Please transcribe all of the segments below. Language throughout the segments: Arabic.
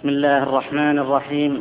بسم الله الرحمن الرحيم.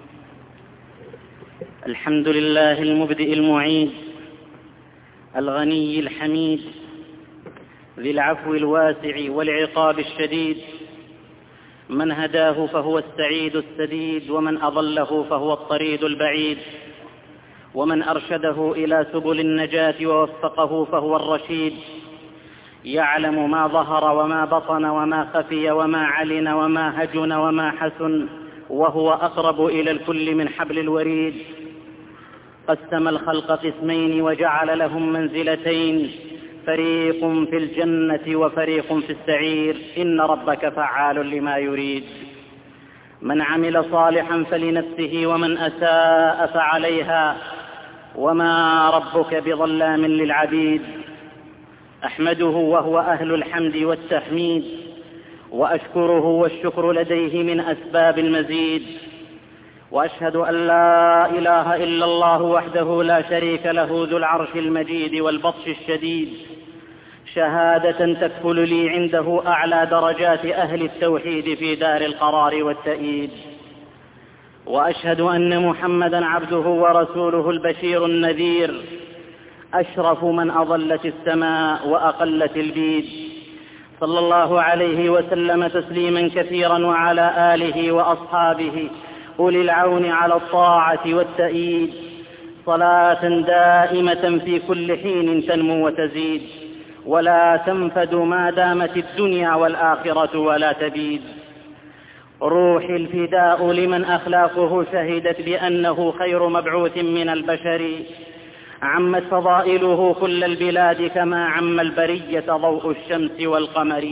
الحمد لله المبدئ المعيد الغني الحميد ذي العفو الواسع والعقاب الشديد، من هداه فهو السعيد السديد، ومن أضله فهو الطريد البعيد، ومن أرشده إلى سبل النجاة ووفقه فهو الرشيد. يعلم ما ظهر وما بطن وما خفي وما علن وما هجن وما حسن، وهو أقرب إلى الكل من حبل الوريد. قسم الخلق قسمين وجعل لهم منزلتين، فريق في الجنة وفريق في السعير، إن ربك فعال لما يريد. من عمل صالحا فلنفسه ومن أساء فعليها، وما ربك بظلام للعبيد. أحمده وهو أهل الحمد والتحميد، وأشكره والشكر لديه من أسباب المزيد. وأشهد أن لا إله إلا الله وحده لا شريك له ذو العرش المجيد والبطش الشديد، شهادة تكفل لي عنده أعلى درجات أهل التوحيد في دار القرار والتأييد. وأشهد أن محمدًا عبده ورسوله البشير النذير، أشرف من أظلت السماء وأقلت البيد، صلى الله عليه وسلم تسليما كثيرا، وعلى آله وأصحابه أولي العون على الطاعة والتأييد، صلاة دائمة في كل حين تنمو وتزيد، ولا تنفد ما دامت الدنيا والآخرة ولا تبيد. روحي الفداء لمن أخلاقه شهدت بأنه خير مبعوث من البشر، عمت فضائله كل البلاد كما عم البرية ضوء الشمس والقمر.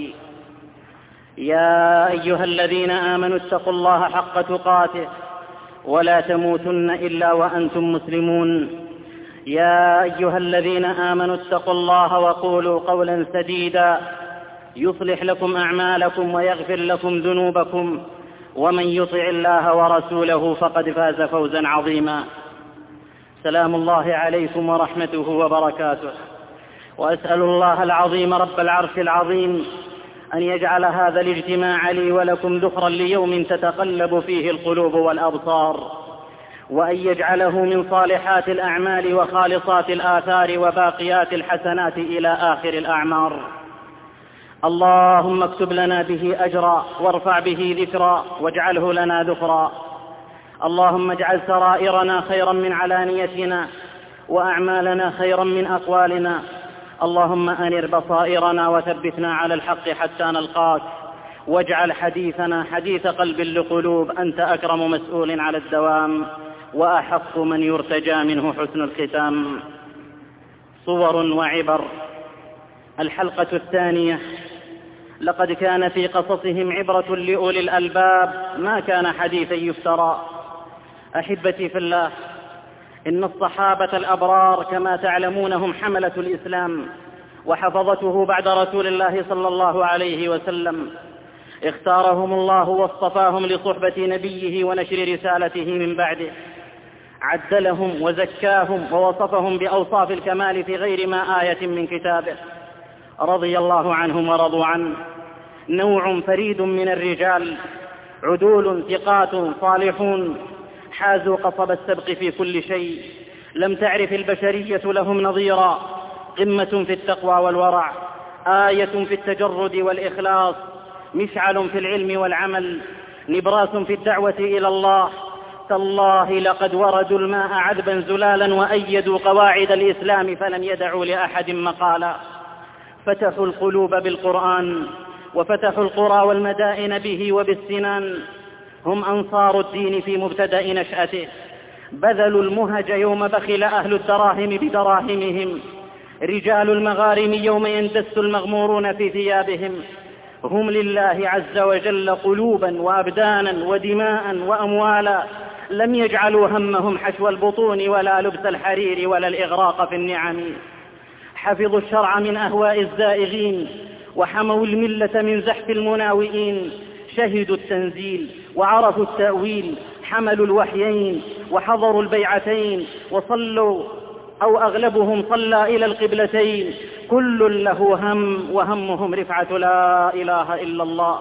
يا أيها الذين آمنوا اتقوا الله حق تقاته ولا تموتن إلا وأنتم مسلمون. يا أيها الذين آمنوا اتقوا الله وقولوا قولا سديدا يصلح لكم أعمالكم ويغفر لكم ذنوبكم، ومن يطع الله ورسوله فقد فاز فوزا عظيما. سلام الله عليكم ورحمته وبركاته. وأسأل الله العظيم رب العرش العظيم أن يجعل هذا الاجتماع لي ولكم ذخرا ليوم تتقلب فيه القلوب والأبصار، وأن يجعله من صالحات الأعمال وخالصات الآثار وباقيات الحسنات إلى آخر الأعمار. اللهم اكتب لنا به أجرا، وارفع به ذكرا، واجعله لنا ذخرا. اللهم اجعل سرائرنا خيرا من علانيتنا، وأعمالنا خيرا من أقوالنا. اللهم أنر بصائرنا وثبتنا على الحق حتى نلقاك، واجعل حديثنا حديث قلب لقلوب، أنت أكرم مسؤول على الدوام، وأحق من يرتجى منه حسن الختام. صور وعبر. الحلقة الثانية. لقد كان في قصصهم عبرة لأولي الألباب، ما كان حديثا يفترى. أحبتي في الله، إن الصحابة الأبرار كما تعلمون هم حملة الإسلام وحفظته بعد رسول الله صلى الله عليه وسلم. اختارهم الله واصطفاهم لصحبة نبيه ونشر رسالته من بعده، عدلهم وزكاهم ووصفهم بأوصاف الكمال في غير ما آية من كتابه. رضي الله عنهم ورضوا عنه. نوع فريد من الرجال، عدول ثقات صالحون، حازوا قصب السبق في كل شيء، لم تعرف البشرية لهم نظيرا. قمة في التقوى والورع، آية في التجرد والإخلاص، مشعل في العلم والعمل، نبراس في الدعوة إلى الله. تالله لقد وردوا الماء عذبا زلالا، وأيدوا قواعد الإسلام فلم يدعوا لأحد مقالا. فتحوا القلوب بالقرآن، وفتحوا القرى والمدائن به وبالسنان. هم أنصار الدين في مبتدأ نشأته، بذلوا المهج يوم بخل أهل الدراهم بدراهمهم، رجال المغارم يوم يندس المغمورون في ثيابهم. هم لله عز وجل قلوبا وأبدانا ودماء وأموالا، لم يجعلوا همهم حشو البطون ولا لبس الحرير ولا الإغراق في النعم. حفظوا الشرع من أهواء الزائغين، وحموا الملة من زحف المناوئين. شهدوا التنزيل وعرفوا التأويل، حملوا الوحيين وحضروا البيعتين، وصلوا أو أغلبهم صلى إلى القبلتين. كل له هم، وهمهم رفعة لا إله إلا الله،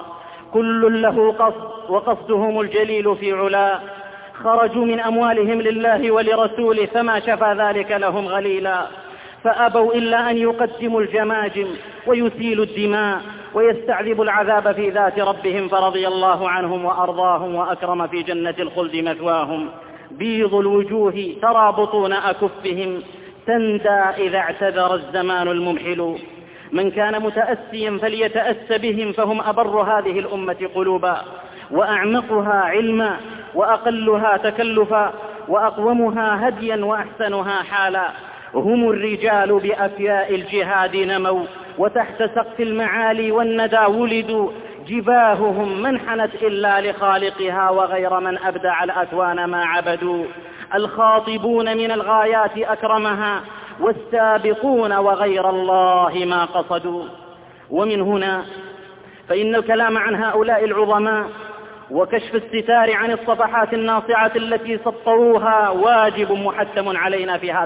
كل له قصد وقصدهم الجليل في علا، خرجوا من أموالهم لله ولرسوله فما شفى ذلك لهم غليلا، فأبوا إلا أن يقدموا الجماجم ويسيلوا الدماء ويستعذبوا العذاب في ذات ربهم، فرضي الله عنهم وأرضاهم وأكرم في جنة الخلد مثواهم. بيض الوجوه ترى بطون أكفهم تندى إذا اعتذر الزمان الممحل، من كان متأسيا فليتأس بهم فهم أبر هذه الأمة قلوبا وأعمقها علما وأقلها تكلفا وأقومها هديا وأحسنها حالا. هم الرجال بأفياء الجهاد نموا وتحت سقف المعالي والندى ولدوا، جباههم ما انحنت إلا لخالقها وغير من أبدع الأكوان ما عبدوا. الخاطبون من الغايات أكرمها والسابقون وغير الله ما قصدوا. ومن هنا فإن الكلام عن هؤلاء العظماء وكشف الستار عن الصفحات الناصعة التي سطروها واجب محتم علينا في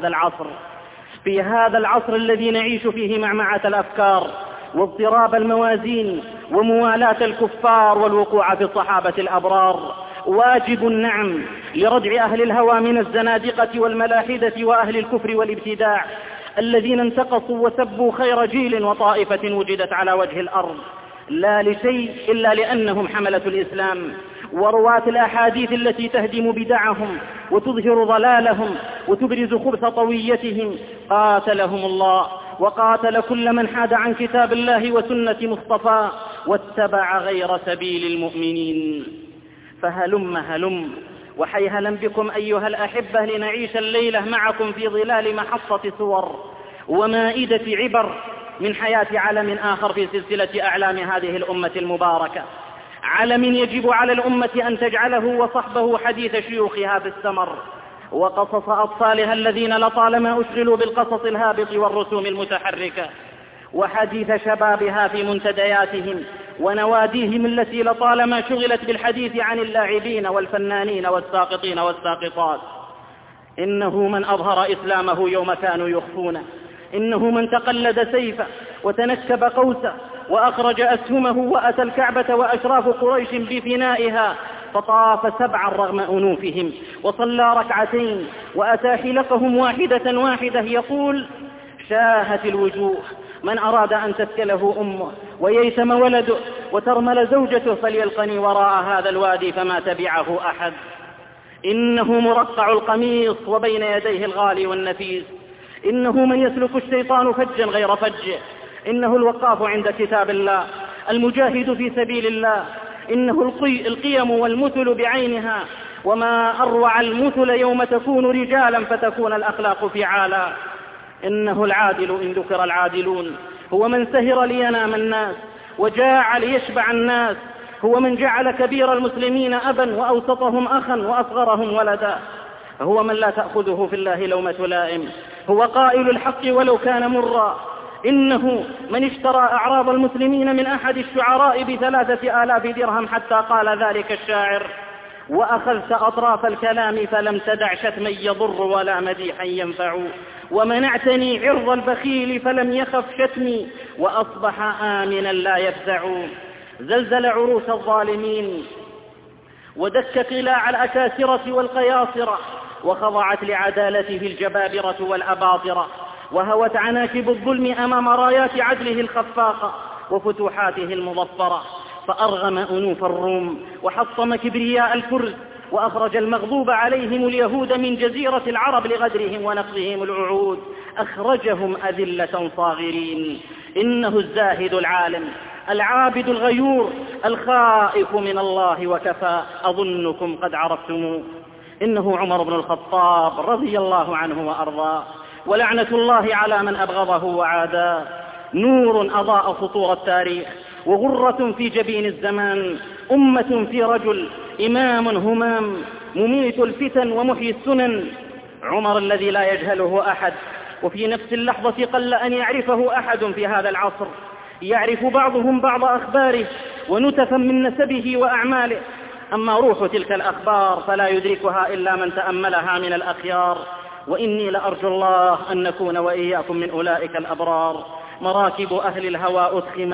هذا العصر الذي نعيش فيه معمعة الأفكار واضطراب الموازين وموالاة الكفار والوقوع في الصحابة الأبرار. واجب نعم لردع أهل الهوى من الزنادقة والملاحدة وأهل الكفر والابتداع الذين انتقصوا وسبوا خير جيل وطائفة وجدت على وجه الأرض، لا لشيء إلا لأنهم حملة الإسلام ورواة الأحاديث التي تهدم بدعهم وتظهر ضلالهم وتبرز خبث طويتهم. قاتلهم الله وقاتل كل من حاد عن كتاب الله وسنة مصطفى واتبع غير سبيل المؤمنين. فهلم وحيهلا بكم أيها الأحبة لنعيش الليلة معكم في ظلال محطة صور ومائدة عبر من حياة علم آخر في سلسلة أعلام هذه الأمة المباركة، علم يجب على الأمة أن تجعله وصحبه حديث شيوخها في السمر، وقصص أطفالها الذين لطالما أشغلوا بالقصص الهابط والرسوم المتحركة، وحديث شبابها في منتدياتهم ونواديهم التي لطالما شغلت بالحديث عن اللاعبين والفنانين والساقطين والساقطات. إنه من أظهر إسلامه يوم كانوا يخفونه، إنه من تقلد سيفه وتنكب قوسه وأخرج أسهمه وأتى الكعبة وأشراف قريش بفنائها فطاف 7 رغم أنوفهم وصلى 2 ركعتين وأتى حلقهم واحدة يقول: شاهت الوجوه من أراد أن تسكله أمه وييتم ولده وترمل زوجته فليلقني وراء هذا الوادي فما تبعه أحد. إنه مرقع القميص وبين يديه الغالي والنفيس، إنه من يسلك الشيطان فجا غير فج، إنه الوقاف عند كتاب الله المجاهد في سبيل الله، إنه القيم والمثل بعينها، وما أروع المثل يوم تكون رجالا فتكون الأخلاق فعالا. إنه العادل إن ذكر العادلون، هو من سهر لينام الناس وجاع ليشبع الناس، هو من جعل كبير المسلمين أبا وأوسطهم أخا وأصغرهم ولدا، هو من لا تأخذه في الله لومة لائم، هو قائل الحق ولو كان مرا. إنه من اشترى أعراض المسلمين من أحد الشعراء ب3,000 درهم حتى قال ذلك الشاعر: وأخذت أطراف الكلام فلم تدع شتما يضر ولا مديحا ينفع، ومنعتني عرض البخيل فلم يخف شتمي، وأصبح آمنا لا يفزع. زلزل عروش الظالمين ودك قلاع الأكاسرة والقياصرة، وخضعت لعدالته الجبابرة والأباطرة، وهوت عناكب الظلم أمام رايات عدله الخفاقة وفتوحاته المظفرة، فأرغم أنوف الروم وحطم كبرياء الفرس، وأخرج المغضوب عليهم اليهود من جزيرة العرب لغدرهم ونقضهم العهود، أخرجهم أذلة صاغرين. إنه الزاهد العالم العابد الغيور الخائف من الله وكفى، أظنكم قد عرفتموه. إنه عمر بن الخطاب رضي الله عنه وأرضاه، ولعنة الله على من أبغضه وعاداه. نور أضاء سطور التاريخ وغرة في جبين الزمان، أمة في رجل، إمام همام، مميت الفتن ومحيي السنن. عمر الذي لا يجهله أحد، وفي نفس اللحظة قل أن يعرفه أحد في هذا العصر، يعرف بعضهم بعض أخباره ونتفا من نسبه وأعماله، أما روح تلك الأخبار فلا يدركها إلا من تأملها من الأخيار. وإني لأرجو الله أن نكون وإياكم من أولئك الأبرار. مراكب أهل الهوى أدخمت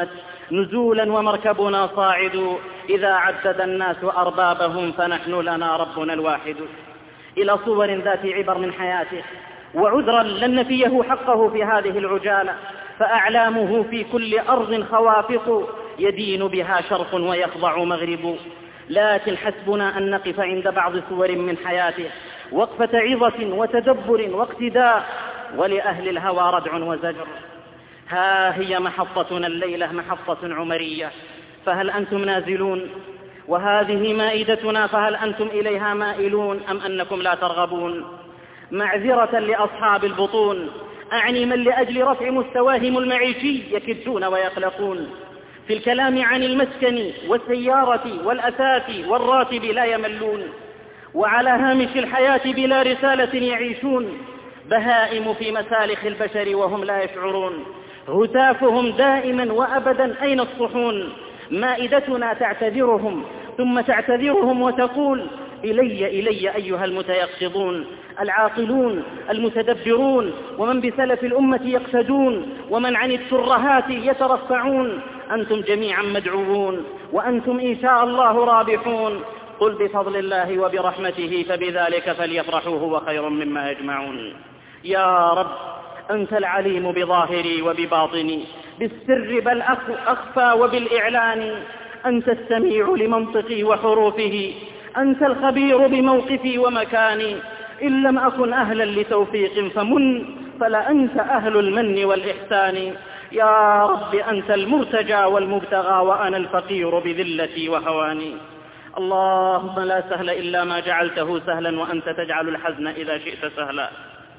نزولا ومركبنا صاعد، إذا عدد الناس أربابهم فنحن لنا ربنا الواحد. إلى صور ذات عبر من حياته، وعذرا لن نفيه حقه في هذه العجالة، فأعلامه في كل أرض خوافق، يدين بها شرق ويخضع مغرب. لكن حسبنا أن نقف عند بعض صور من حياته وقفة عظة وتدبر واقتداء، ولأهل الهوى ردع وزجر. ها هي محطتنا الليلة، محطة عمرية، فهل أنتم نازلون؟ وهذه مائدتنا، فهل أنتم إليها مائلون أم أنكم لا ترغبون؟ معذرة لأصحاب البطون، أعني من لأجل رفع مستواهم المعيشي يكدون ويقلقون، في الكلام عن المسكن والسيارة والأثاث والراتب لا يملون، وعلى هامش الحياة بلا رسالة يعيشون، بهائم في مسالخ البشر وهم لا يشعرون، هتافهم دائما وأبدا أين الصحون؟ مائدتنا تعتذرهم ثم تعتذرهم وتقول إلي أيها المتيقظون العاقلون المتدبرون، ومن بسلف الأمة يقتدون، ومن عن الترهات يترفعون، أنتم جميعا مدعوون، وأنتم إن شاء الله رابحون. قل بفضل الله وبرحمته فبذلك فليفرحوا هو خير مما يجمعون. يا رب، أنت العليم بظاهري وبباطني، بالسر بل أخفى وبالإعلان، أنت السميع لمنطقي وحروفه، أنت الخبير بموقفي ومكاني، إن لم أكن أهلا لتوفيق فمن، فلا أنت أهل المن والإحسان. يا رب، أنت المرتجى والمبتغى، وأنا الفقير بذلتي وهواني. اللهم لا سهل إلا ما جعلته سهلا، وأنت تجعل الحزن إذا شئت سهلا.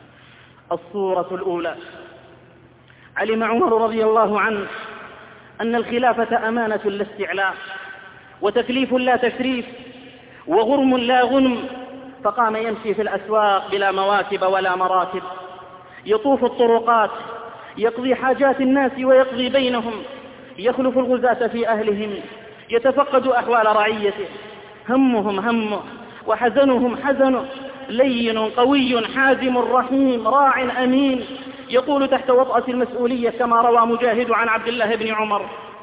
الصورة الأولى: علم عمر رضي الله عنه أن الخلافة أمانة لا استعلاء، وتكليف لا تشريف، وغرم لا غنم، فقام يمشي في الأسواق بلا مواكب ولا مراكب، يطوف الطرقات، يقضي حاجات الناس ويقضي بينهم، يخلف الغزاة في أهلهم، يتفقد أحوال رعيته، همهم همه وحزنهم حزنه، لين قوي حازم رحيم راع أمين، يقول تحت وطأة المسؤولية كما روى مجاهد عن عبد الله بن عمر،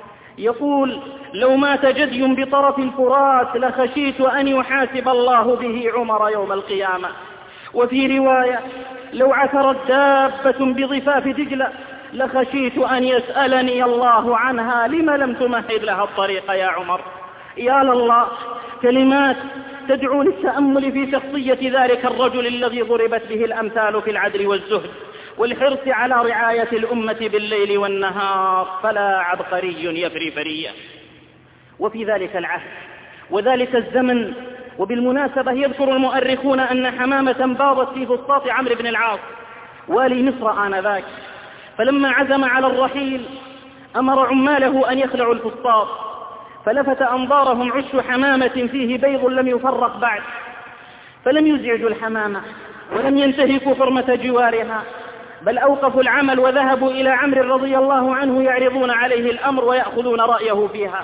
يقول: لو مات جدي بطرف الفرات لخشيت أن يحاسب الله به عمر يوم القيامة. وفي رواية: لو عثرت دابة بضفاف دجلة لخشيت أن يسألني الله عنها لم لم تمهد لها الطريق يا عمر. يا لله، كلمات تدعو للتأمل في شخصية ذلك الرجل الذي ضربت به الأمثال في العدل والزهد والحرص على رعاية الأمة بالليل والنهار، فلا عبقري يفري فرية. وفي ذلك العهد وذلك الزمن، وبالمناسبة يذكر المؤرخون أن حمامة باضت في فسطاط عمرو بن العاص والي مصر آنذاك، فلما عزم على الرحيل أمر عماله أن يخلعوا الفسطاط، فلفت أنظارهم عش حمامة فيه بيض لم يفرق بعد، فلم يزعجوا الحمامة ولم ينتهكوا حرمة جوارها، بل أوقفوا العمل وذهبوا إلى عمرو رضي الله عنه يعرضون عليه الأمر ويأخذون رأيه فيها،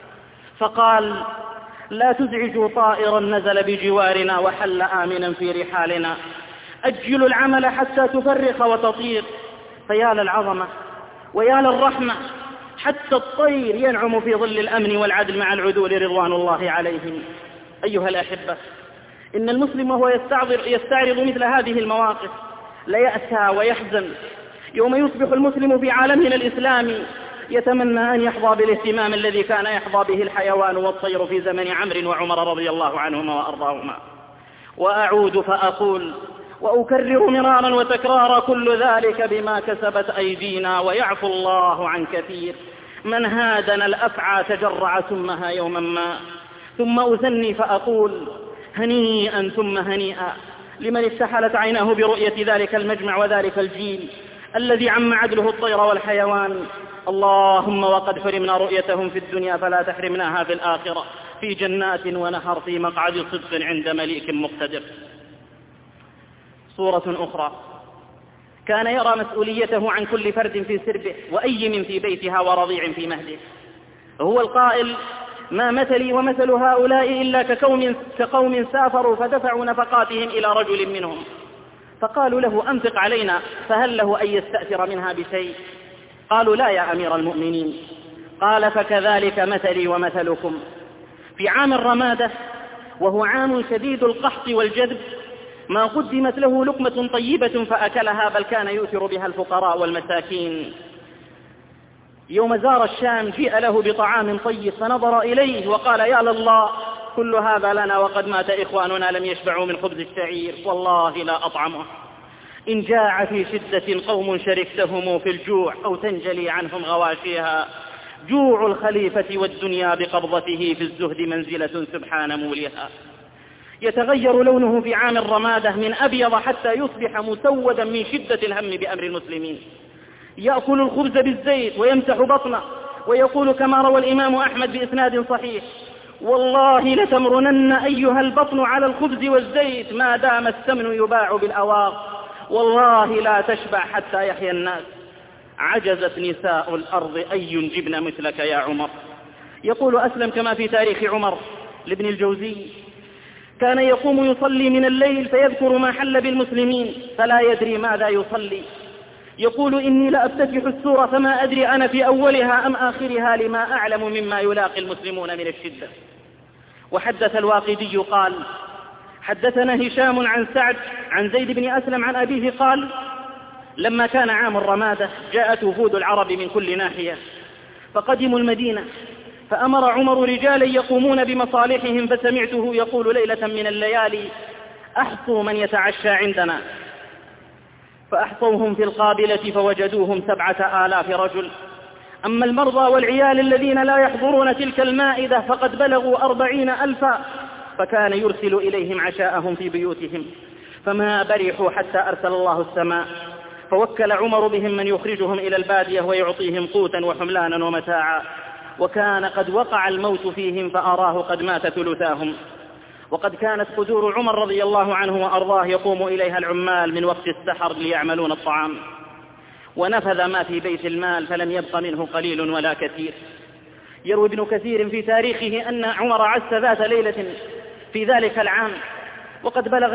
فقال: لا تزعجوا طائرا نزل بجوارنا وحل آمنا في رحالنا، أجلوا العمل حتى تفرخ وتطير. فيا للعظمة ويا للرحمة، حتى الطير ينعم في ظل الأمن والعدل مع العدول رضوان الله عليهم. أيها الأحبة، إن المسلم وهو يستعرض مثل هذه المواقف ليأسى ويحزن يوم يصبح المسلم في عالمنا الإسلامي يتمنى أن يحظى بالاهتمام الذي كان يحظى به الحيوان والطير في زمن عمرو وعمر رضي الله عنهما وأرضاهما. وأعود فأقول وأكرر مرارا وتكرارا: كل ذلك بما كسبت أيدينا، ويعفو الله عن كثير. من هادنا الأفعى تجرع سمها يوما ما. ثم أثني فأقول: هنيئا ثم هنيئا لمن استحلت عيناه برؤية ذلك المجمع وذلك الجيل الذي عم عدله الطير والحيوان. اللهم وقد حرمنا رؤيتهم في الدنيا فلا تحرمناها في الآخرة، في جنات ونهر، في مقعد صدق عند مليك مقتدر. صورة أخرى: كان يرى مسؤوليته عن كل فرد في سربه وأيم في بيتها ورضيع في مهده. هو القائل: ما مثلي ومثل هؤلاء إلا كقوم سافروا فدفعوا نفقاتهم إلى رجل منهم، فقالوا له: أنفق علينا، فهل له أن يستأثر منها بشيء؟ قالوا: لا يا أمير المؤمنين. قال: فكذلك مثلي ومثلكم. في عام الرمادة وهو عام شديد القحط والجذب ما قدمت له لقمة طيبة فأكلها، بل كان يؤثر بها الفقراء والمساكين. يوم زار الشام جيء له بطعام طيب فنظر إليه وقال: يا لله، كل هذا لنا وقد مات إخواننا لم يشبعوا من خبز الشعير، والله لا أطعمه. إن جاع في شدة قوم شركتهم في الجوع أو تنجلي عنهم غواشيها، جوع الخليفة والدنيا بقبضته في الزهد منزلة سبحان موليها. يتغير لونه في عام الرمادة من أبيض حتى يصبح مسودا من شدة الهم بأمر المسلمين. يأكل الخبز بالزيت ويمسح بطنه ويقول كما روى الإمام أحمد بإسناد صحيح: والله لتمرنن أيها البطن على الخبز والزيت ما دام السمن يباع بالأواق، والله لا تشبع حتى يحيى الناس. عجزت نساء الأرض أن ينجبن مثلك يا عمر. يقول أسلم كما في تاريخ عمر لابن الجوزي: كان يقوم يصلي من الليل فيذكر ما حل بالمسلمين فلا يدري ماذا يصلي. يقول: إني لأفتتح السورة فما أدري أنا في أولها أم آخرها لما أعلم مما يلاقي المسلمون من الشدة. وحدث الواقدي قال: حدثنا هشام عن سعد عن زيد بن أسلم عن أبيه قال: لما كان عام الرمادة جاءت وفود العرب من كل ناحية فقدموا المدينة، فأمر عمر رجالا يقومون بمصالحهم، فسمعته يقول ليلة من الليالي: أحصوا من يتعشى عندنا. فأحصوهم في القابلة فوجدوهم 7,000 رجل. أما المرضى والعيال الذين لا يحضرون تلك المائدة فقد بلغوا 40,000، فكان يرسل إليهم عشاءهم في بيوتهم، فما برحوا حتى أرسل الله السماء، فوكل عمر بهم من يخرجهم إلى البادية ويعطيهم قوتا وحملانا ومتاعا، وكان قد وقع الموت فيهم فأراه قد مات ثلثاهم. وقد كانت قدور عمر رضي الله عنه وأرضاه يقوم إليها العمال من وقت السحر ليعملون الطعام، ونفذ ما في بيت المال فلم يبق منه قليل ولا كثير. يروي ابن كثير في تاريخه أن عمر عس ذات ليلة في ذلك العام وقد بلغ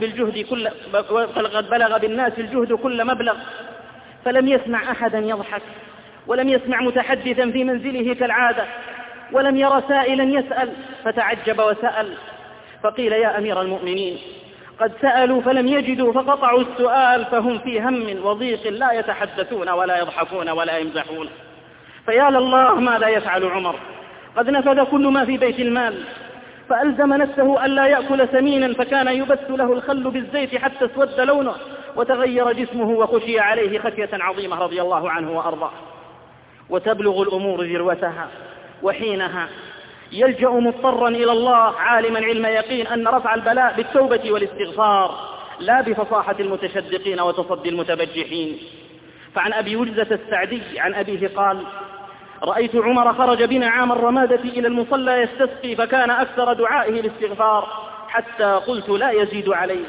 بالناس الجهد كل مبلغ، فلم يسمع أحدا يضحك، ولم يسمع متحدثا في منزله كالعادة، ولم ير سائلا يسأل، فتعجب وسأل فقيل: يا أمير المؤمنين، قد سألوا فلم يجدوا فقطعوا السؤال، فهم في هم وضيق لا يتحدثون ولا يضحكون ولا يمزحون. فيا لله ماذا يفعل عمر؟ قد نفذ كل ما في بيت المال، فألزم نفسه ألا يأكل سمينا، فكان يبث له الخل بالزيت حتى اسود لونه وتغير جسمه وخشي عليه خشية عظيمة رضي الله عنه وأرضاه. وتبلغ الأمور ذروتها، وحينها يلجأ مضطرا إلى الله عالما علم يقين أن رفع البلاء بالتوبة والاستغفار لا بفصاحة المتشدقين وتصدي المتبجحين. فعن أبي وجزة السعدي عن أبيه قال: رأيت عمر خرج بنا عام الرمادة إلى المصلى يستسقي، فكان أكثر دعائه الاستغفار حتى قلت لا يزيد عليه.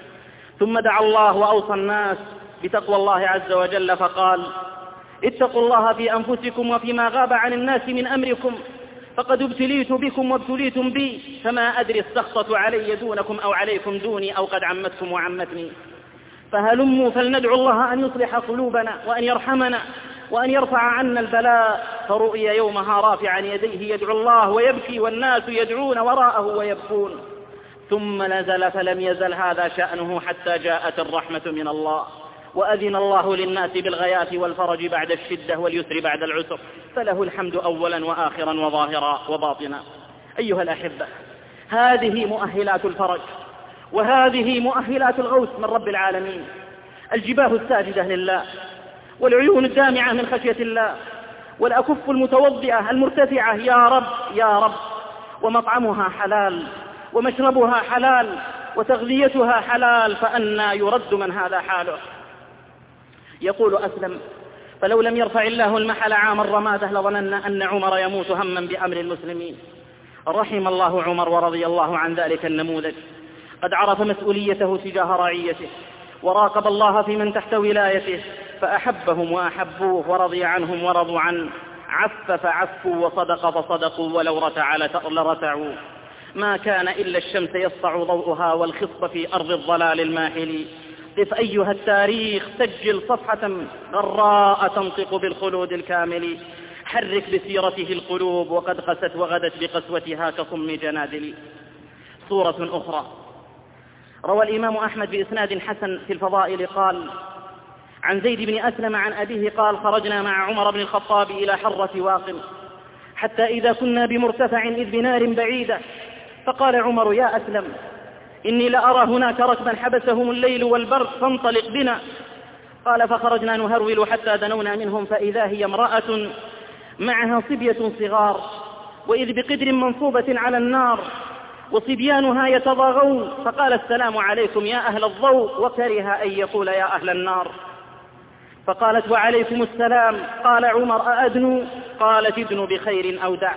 ثم دعا الله وأوصى الناس بتقوى الله عز وجل فقال: اتقوا الله في أنفسكم وفيما غاب عن الناس من أمركم، فقد ابتليت بكم وابتليتم بي، فما أدري السخطة علي دونكم أو عليكم دوني أو قد عمتكم وعمتني، فهلموا فلندعو الله أن يصلح قلوبنا وأن يرحمنا وأن يرفع عنا البلاء. فرؤي يومها رافعا يديه يدعو الله ويبكي، والناس يدعون وراءه ويبكون. ثم نزل فلم يزل هذا شأنه حتى جاءت الرحمة من الله، وأذن الله للناس بالغياث والفرج بعد الشدة واليسر بعد العسر، فله الحمد أولا وآخرا وظاهرا وباطنا. أيها الأحبة، هذه مؤهلات الفرج، وهذه مؤهلات الغوث من رب العالمين. الجباه الساجدة لله، والعيون الدامعة من خشية الله، والأكف المتوضئة المرتفعة يا رب يا رب، ومطعمها حلال ومشربها حلال وتغذيتها حلال، فأنى يرد من هذا حاله. يقول أسلم: فلو لم يرفع الله المحل عام الرمادة لظننا أن عمر يموت هما بأمر المسلمين. رحم الله عمر ورضي الله عن ذلك النموذج، قد عرف مسؤوليته تجاه رعيته، وراقب الله في من تحت ولايته، فأحبهم وأحبوه، ورضي عنهم ورضوا عنه، عف فعفوا وصدق فصدقوا، ولو رتع لرتعوا. ما كان إلا الشمس يسطع ضوءها والخصب في أرض الضلال الماحل. قف أيها التاريخ سجل صفحة غراء تنطق بالخلود الكامل. حرك بسيرته القلوب وقد قست وغدت بقسوتها كصم جنادل. صورة أخرى روى الإمام أحمد بإسناد حسن في الفضائل قال: عن زيد بن أسلم عن أبيه قال: خرجنا مع عمر بن الخطاب إلى حرة واقم، حتى إذا كنا بمرتفع إذ بنار بعيدة، فقال عمر: يا أسلم، إني لأرى هناك ركبا حبسهم الليل والبرد، فانطلق بنا. قال: فخرجنا نهرول حتى دنونا منهم، فإذا هي امرأة معها صبية صغار، وإذ بقدر منصوبة على النار وصبيانها يتضاغون، فقال: السلام عليكم يا أهل الضوء، وكره أن يقول يا أهل النار. فقالت: وعليكم السلام. قال عمر: أأدنوا؟ قالت: ادنوا بخير أو دع.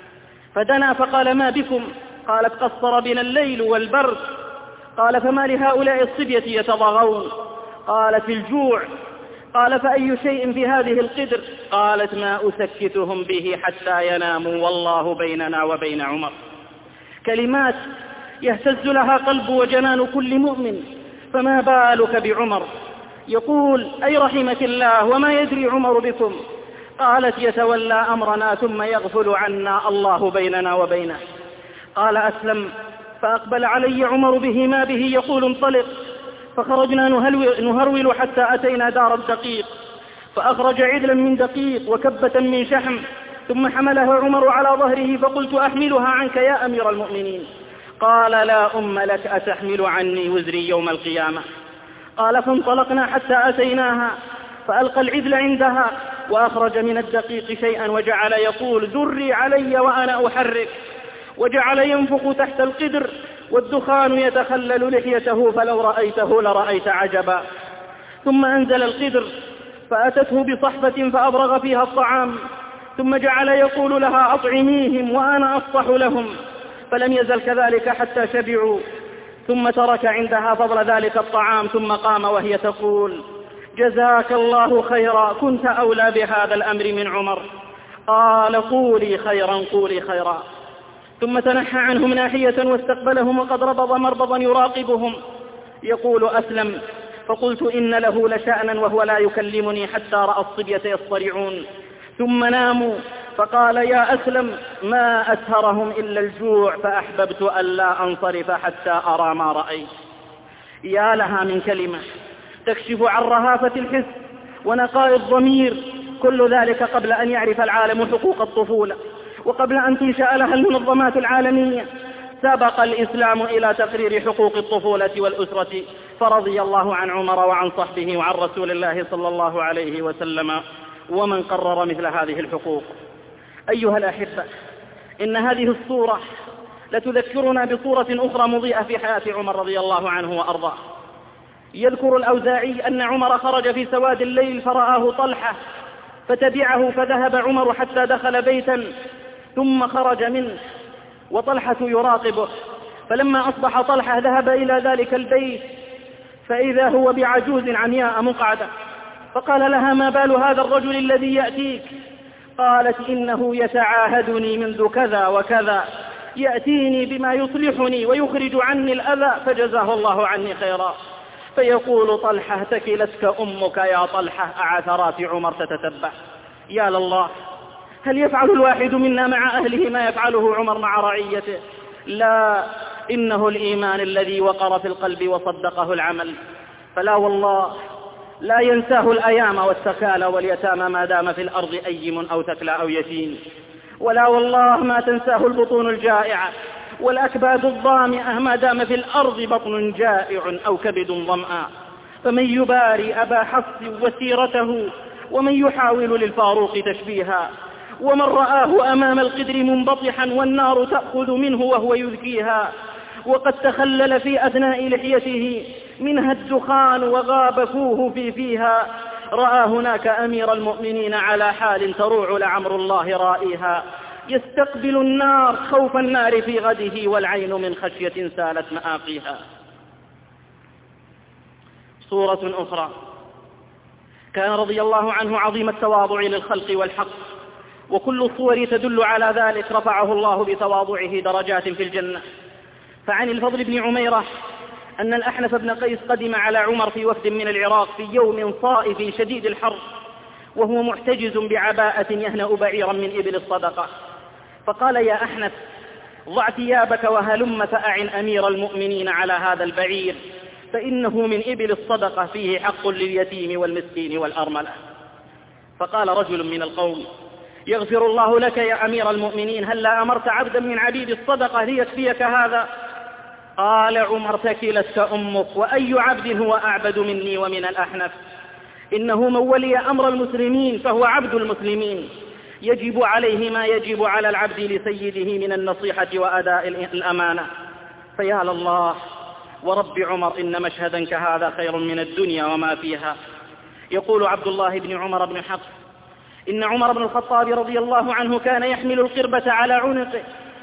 فدنا فقال: ما بكم؟ قالت: قصر بنا الليل والبرد. قال: فما لهؤلاء الصبية يتضاغون؟ قالت: الجوع. قال: فأي شيء في هذه القدر؟ قالت: ما أسكتهم به حتى يناموا، والله بيننا وبين عمر. كلمات يهتز لها قلب وجنان كل مؤمن، فما بالك بعمر؟ يقول: أي رحمك الله، وما يدري عمر بكم؟ قالت: يتولى أمرنا ثم يغفل عنا، الله بيننا وبينه. قال أسلم: فأقبل علي عمر به ما به يقول: انطلق. فخرجنا نهرول حتى أتينا دار الدقيق، فأخرج عدلا من دقيق وكبة من شحم، ثم حملها عمر على ظهره، فقلت: أحملها عنك يا أمير المؤمنين؟ قال: لا أم لك، أتحمل عني وزري يوم القيامة؟ قال: فانطلقنا حتى أتيناها، فألقى العدل عندها، وأخرج من الدقيق شيئا وجعل يقول: ذري علي وأنا أحرك، وجعل ينفخ تحت القدر، والدخان يتخلل لحيته، فلو رأيته لرأيت عجبا. ثم أنزل القدر فأتته بصحفة فأبرغ فيها الطعام، ثم جعل يقول لها: أطعميهم وأنا أفصح لهم، فلم يزل كذلك حتى شبعوا، ثم ترك عندها فضل ذلك الطعام، ثم قام وهي تقول: جزاك الله خيرا، كنت أولى بهذا الأمر من عمر. قال: قولي خيرا، قولي خيرا. ثم تنحى عنهم ناحية واستقبلهم، وقد ربض مربضا يراقبهم. يقول أسلم: فقلت: إن له لشأنا وهو لا يكلمني حتى رأى الصبية يصطرعون، ثم ناموا. فقال: يا أسلم، ما أسهرهم إلا الجوع، فأحببت ألا أنصرف حتى أرى ما رأيت. يا لها من كلمة تكشف عن رهافة الحس ونقاء الضمير، كل ذلك قبل أن يعرف العالم حقوق الطفولة، وقبل أن تنشأ لها المنظمات العالمية. سبق الإسلام إلى تقرير حقوق الطفولة والأسرة، فرضي الله عن عمر وعن صحبه وعن رسول الله صلى الله عليه وسلم ومن قرر مثل هذه الحقوق. أيها الأحبة، إن هذه الصورة لتذكرنا بصورة أخرى مضيئة في حياة عمر رضي الله عنه وأرضاه. يذكر الأوزاعي أن عمر خرج في سواد الليل فرآه طلحة، فتبعه، فذهب عمر حتى دخل بيتا، ثم خرج منه وطلحة يراقبه. فلما أصبح طلحة ذهب إلى ذلك البيت، فإذا هو بعجوز عمياء مقعدة، فقال لها: ما بال هذا الرجل الذي يأتيك؟ قالت: إنه يتعاهدني منذ كذا وكذا، يأتيني بما يصلحني ويخرج عني الأذى، فجزاه الله عني خيرا. فيقول طلحة: تكلتك أمك يا طلحة، أعثرات عمر تتتبع. يا لله، هل يفعل الواحد منا مع أهله ما يفعله عمر مع رعيته؟ لا، إنه الإيمان الذي وقر في القلب وصدقه العمل. فلا والله لا ينساه الأيام والسكالى واليتامى ما دام في الأرض أيم أو ثكلى أو يتيم، ولا والله ما تنساه البطون الجائعة والأكباد الظامئة ما دام في الأرض بطن جائع أو كبد ظمآ. فمن يباري أبا حفص وسيرته، ومن يحاول للفاروق تشبيها، ومن رآه أمام القدر منبطحا والنار تأخذ منه وهو يذكيها، وقد تخلل في أثناء لحيته منها الدخان وغاب فوه فيها، رأى هناك أمير المؤمنين على حال تروع لعمر الله رائها، يستقبل النار خوف النار في غده، والعين من خشية سالت مآقيها. صورة أخرى: كان رضي الله عنه عظيم التواضع للخلق والحق، وكل الصور تدل على ذلك، رفعه الله بتواضعه درجات في الجنة. فعن الفضل بن عميرة أن الأحنف بن قيس قدم على عمر في وفد من العراق في يوم صائف شديد الحر، وهو محتجز بعباءة يهنأ بعيرا من إبل الصدقة، فقال: يا أحنف، ضع ثيابك وهلم فأعن أمير المؤمنين على هذا البعير، فإنه من إبل الصدقة فيه حق لليتيم والمسكين والأرملة. فقال رجل من القوم: يغفر الله لك يا أمير المؤمنين، هلا أمرت عبدا من عبيد الصدقة ليكفيك هذا؟ قال عمر: ثكلتك أمك، وأي عبد هو أعبد مني ومن الأحنف؟ إنه من ولي أمر المسلمين فهو عبد المسلمين، يجب عليه ما يجب على العبد لسيده من النصيحة وأداء الأمانة. فيا لله ورب عمر، إن مشهدا كهذا خير من الدنيا وما فيها. يقول عبد الله بن عمر بن حفص: إن عمر بن الخطاب رضي الله عنه كان يحمل القربة على عنقه،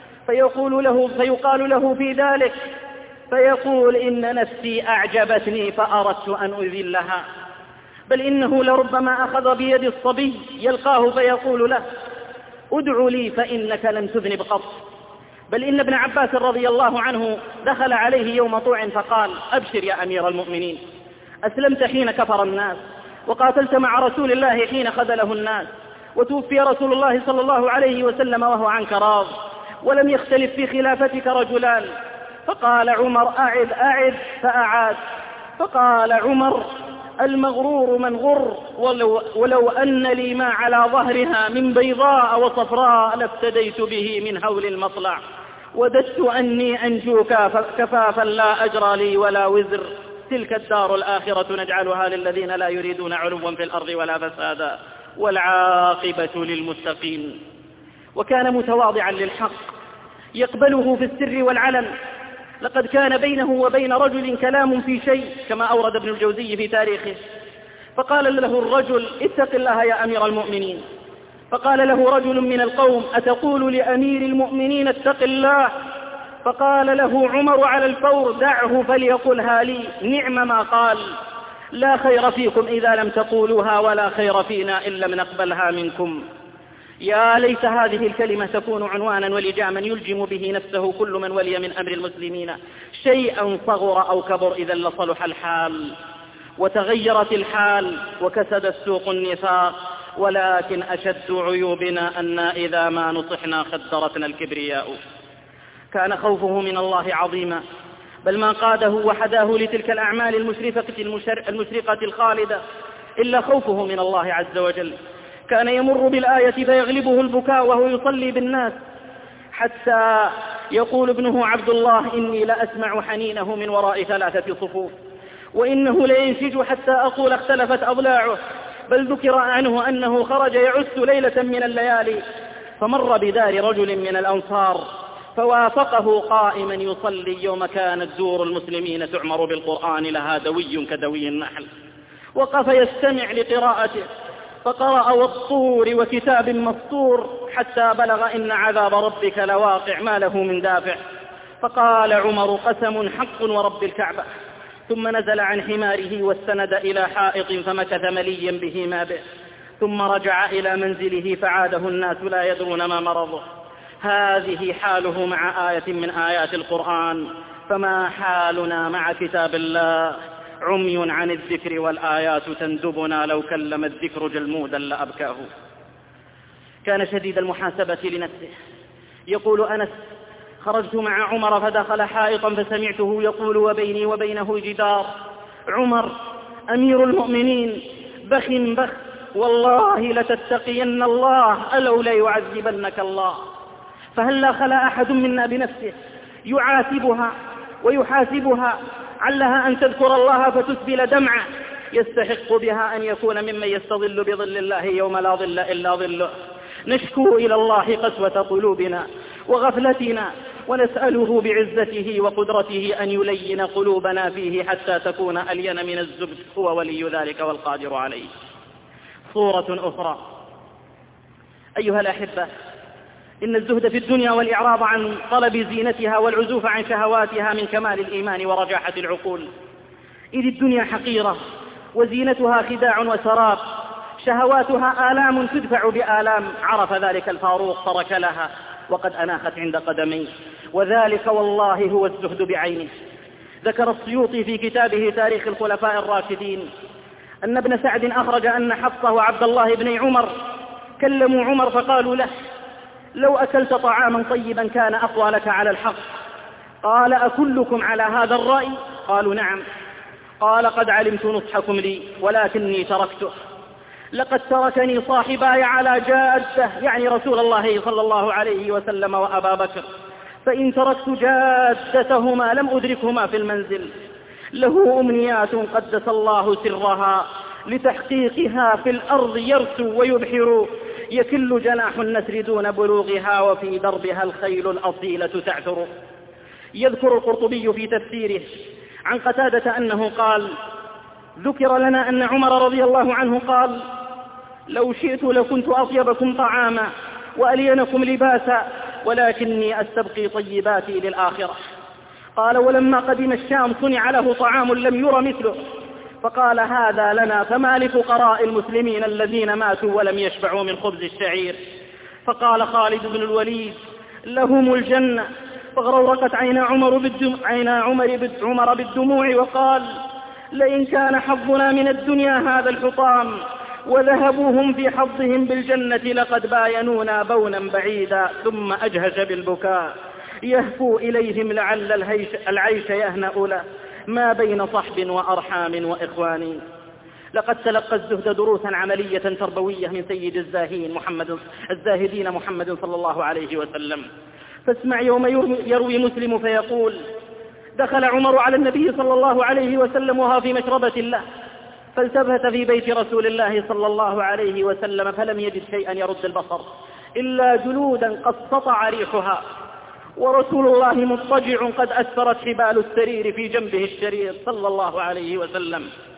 فيقال له في ذلك فيقول: إن نفسي أعجبتني فأردت أن أذلها. بل إنه لربما أخذ بيد الصبي يلقاه فيقول له: ادع لي فإنك لن تذنب قط. بل إن ابن عباس رضي الله عنه دخل عليه يوم طوع فقال: أبشر يا أمير المؤمنين، أسلمت حين كفر الناس، وقاتلت مع رسول الله حين خذله الناس، وتوفي رسول الله صلى الله عليه وسلم وهو عنك راض، ولم يختلف في خلافتك رجلان. فقال عمر: أعد فأعاد. فقال عمر: المغرور من غر، ولو أن لي ما على ظهرها من بيضاء وصفراء لافتديت به من هول المطلع، وددت أني أنجو كفافا لا أجرى لي ولا وزر. تلك الدار الآخرة نجعلها للذين لا يريدون علوا في الأرض ولا فسادا، والعاقبة للمتقين. وكان متواضعا للحق يقبله في السر والعلن. لقد كان بينه وبين رجل كلام في شيء، كما أورد ابن الجوزي في تاريخه. فقال له الرجل: اتق الله يا أمير المؤمنين. فقال له رجل من القوم: أتقول لأمير المؤمنين اتق الله؟ فقال له عمر على الفور: دعه فليقلها لي، نعم ما قال، لا خير فيكم إذا لم تقولوها، ولا خير فينا إن لم نقبلها منكم. يا ليت هذه الكلمة تكون عنوانا ولجاما يلجم به نفسه كل من ولي من أمر المسلمين شيئا صغر أو كبر، إذا لصلح الحال وتغيرت الحال وكسد السوق النفاق. ولكن أشد عيوبنا أن إذا ما نصحنا خدرتنا الكبرياء. كان خوفه من الله عظيما، بل ما قاده وحداه لتلك الأعمال المشرقة الخالدة إلا خوفه من الله عز وجل. كان يمر بالآية فيغلبه البكاء وهو يصلي بالناس، حتى يقول ابنه عبد الله: إني لأسمع حنينه من وراء 3 صفوف، وإنه لينشج حتى أقول اختلفت أضلاعه. بل ذكر عنه أنه خرج يعس ليلة من الليالي، فمر بدار رجل من الأنصار فوافقه قائما يصلي يوم كانت دور المسلمين تعمر بالقرآن لها دوي كدوي النحل. وقف يستمع لقراءته، فقرأ: والطور وكتاب مسطور، حتى بلغ: إن عذاب ربك لواقع ما له من دافع. فقال عمر: قسم حق ورب الكعبة. ثم نزل عن حماره واستند إلى حائط فمكث مليا به ما به، ثم رجع إلى منزله فعاده الناس لا يدرون ما مرضه. هذه حاله مع آية من آيات القرآن، فما حالنا مع كتاب الله؟ عمي عن الذكر والآيات تندبنا، لو كلم الذكر جلمودا لأبكاه. كان شديد المحاسبة لنفسه. يقول أنس: خرجت مع عمر فدخل حائطا فسمعته يقول وبيني وبينه جدار: عمر أمير المؤمنين، بخ بخ، والله لتتقين الله ألو ليعذبنك الله. فهلا خلا أحد منا بنفسه يعاتبها ويحاسبها، علها أن تذكر الله فتسبل دمعه يستحق بها أن يكون ممن يستظل بظل الله يوم لا ظل إلا ظله. نشكو إلى الله قسوة قلوبنا وغفلتنا، ونسأله بعزته وقدرته أن يلين قلوبنا فيه حتى تكون ألين من الزبد، هو ولي ذلك والقادر عليه. صورة أخرى. أيها الأحبة، إن الزهد في الدنيا والإعراض عن طلب زينتها والعزوف عن شهواتها من كمال الإيمان ورجاحة العقول، إذ الدنيا حقيرة وزينتها خداع وسراب، شهواتها آلام تدفع بآلام. عرف ذلك الفاروق ترك لها وقد أناخت عند قدميه، وذلك والله هو الزهد بعينه. ذكر السيوطي في كتابه تاريخ الخلفاء الراشدين أن ابن سعد أخرج أن حفصة وعبد الله بن عمر كلموا عمر فقالوا له: لو أكلت طعاما طيبا كان أقوى لك على الحق. قال: أكلكم على هذا الرأي؟ قالوا: نعم. قال: قد علمت نصحكم لي ولكني تركته. لقد تركني صاحباي على جادة، يعني رسول الله صلى الله عليه وسلم وأبا بكر، فإن تركت جادتهما لم أدركهما في المنزل. له أمنيات قدس الله سرها، لتحقيقها في الأرض يرسو ويبحر، يكل جناح النسر دون بلوغها، وفي دربها الخيل الأصيلة تعثر. يذكر القرطبي في تفسيره عن قتادة أنه قال: ذكر لنا أن عمر رضي الله عنه قال: لو شئت لكنت أطيبكم طعاما وألينكم لباسا، ولكني أستبقي طيباتي للآخرة. قال: ولما قدم الشام صنع له طعام لم ير مثله، فقال: هذا لنا فما لفقراء المسلمين الذين ماتوا ولم يشبعوا من خبز الشعير. فقال خالد بن الوليد: لهم الجنة. فغرورقت عين عمر بالدموع، وقال: لئن كان حظنا من الدنيا هذا الحطام وذهبوهم في حظهم بالجنة لقد باينونا بونا بعيدا. ثم أجهش بالبكاء يهفو إليهم لعل العيش يهنأ له ما بين صحب وأرحام وإخوان. لقد تلقى الزهد دروسا عملية تربوية من سيد الزاهدين محمد صلى الله عليه وسلم. فاسمع يوم يروي مسلم فيقول: دخل عمر على النبي صلى الله عليه وسلم وهو في مشربة له، فالتفت في بيت رسول الله صلى الله عليه وسلم فلم يجد شيئا يرد البصر إلا جلودا قد سطع ريحها، ورسول الله مضطجع قد أثرت حبال السرير في جنبه الشريف صلى الله عليه وسلم.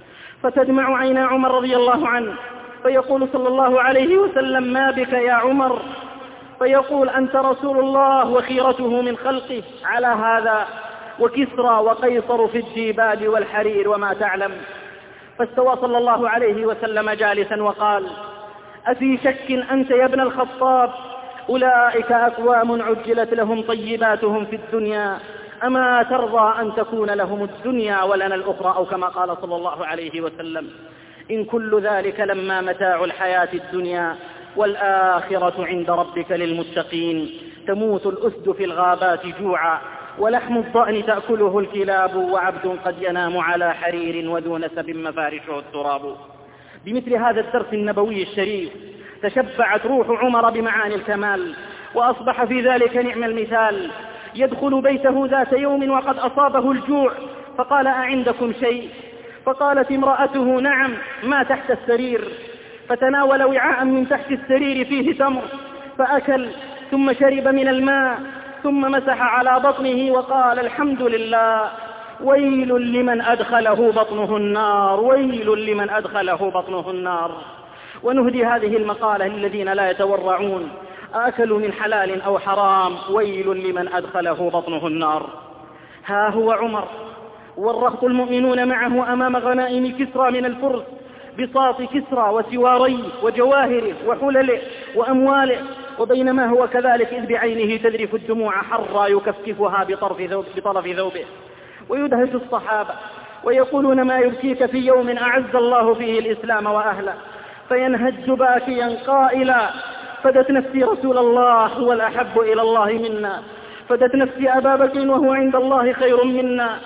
فتدمع عين عمر رضي الله عنه، فيقول صلى الله عليه وسلم: ما بك يا عمر؟ فيقول: أنت رسول الله وخيرته من خلقه على هذا، وكسرى وقيصر في الجيبال والحرير وما تعلم. فاستوى صلى الله عليه وسلم جالسا وقال: أفي شك أنت يا ابن الخطاب؟ أولئك أقوام عجلت لهم طيباتهم في الدنيا، أما ترضى أن تكون لهم الدنيا ولنا الأخرى، أو كما قال صلى الله عليه وسلم: إن كل ذلك لما متاع الحياة الدنيا، والآخرة عند ربك للمتقين. تموت الأسد في الغابات جوعا، ولحم الضأن تأكله الكلاب، وعبد قد ينام على حرير وذو نسب مفارشه التراب. بمثل هذا الدرس النبوي الشريف تشبعت روح عمر بمعاني الكمال، وأصبح في ذلك نعم المثال. يدخل بيته ذات يوم وقد أصابه الجوع، فقال: أعندكم شيء؟ فقالت امرأته: نعم، ما تحت السرير. فتناول وعاء من تحت السرير فيه تمر فأكل، ثم شرب من الماء، ثم مسح على بطنه وقال: الحمد لله، ويل لمن أدخله بطنه النار، ويل لمن أدخله بطنه النار. ونهدي هذه المقالة للذين لا يتورعون: أكلوا من حلال أو حرام، ويل لمن أدخله بطنه النار. ها هو عمر والرهط المؤمنون معه أمام غنائم كسرى من الفرس، بساط كسرى وسواريه وجواهره وحلله وأمواله، وبينما هو كذلك إذ بعينه تذرف الدموع حرا يكفكفها بطرف ثوبه، ويدهش الصحابة ويقولون: ما يبكيك في يوم أعز الله فيه الإسلام وأهله؟ فينهج باكيا قائلا: فدت نفسي رسول الله هو الأحب إلى الله منا، فدت نفسي أبا بكر وهو عند الله خير منا،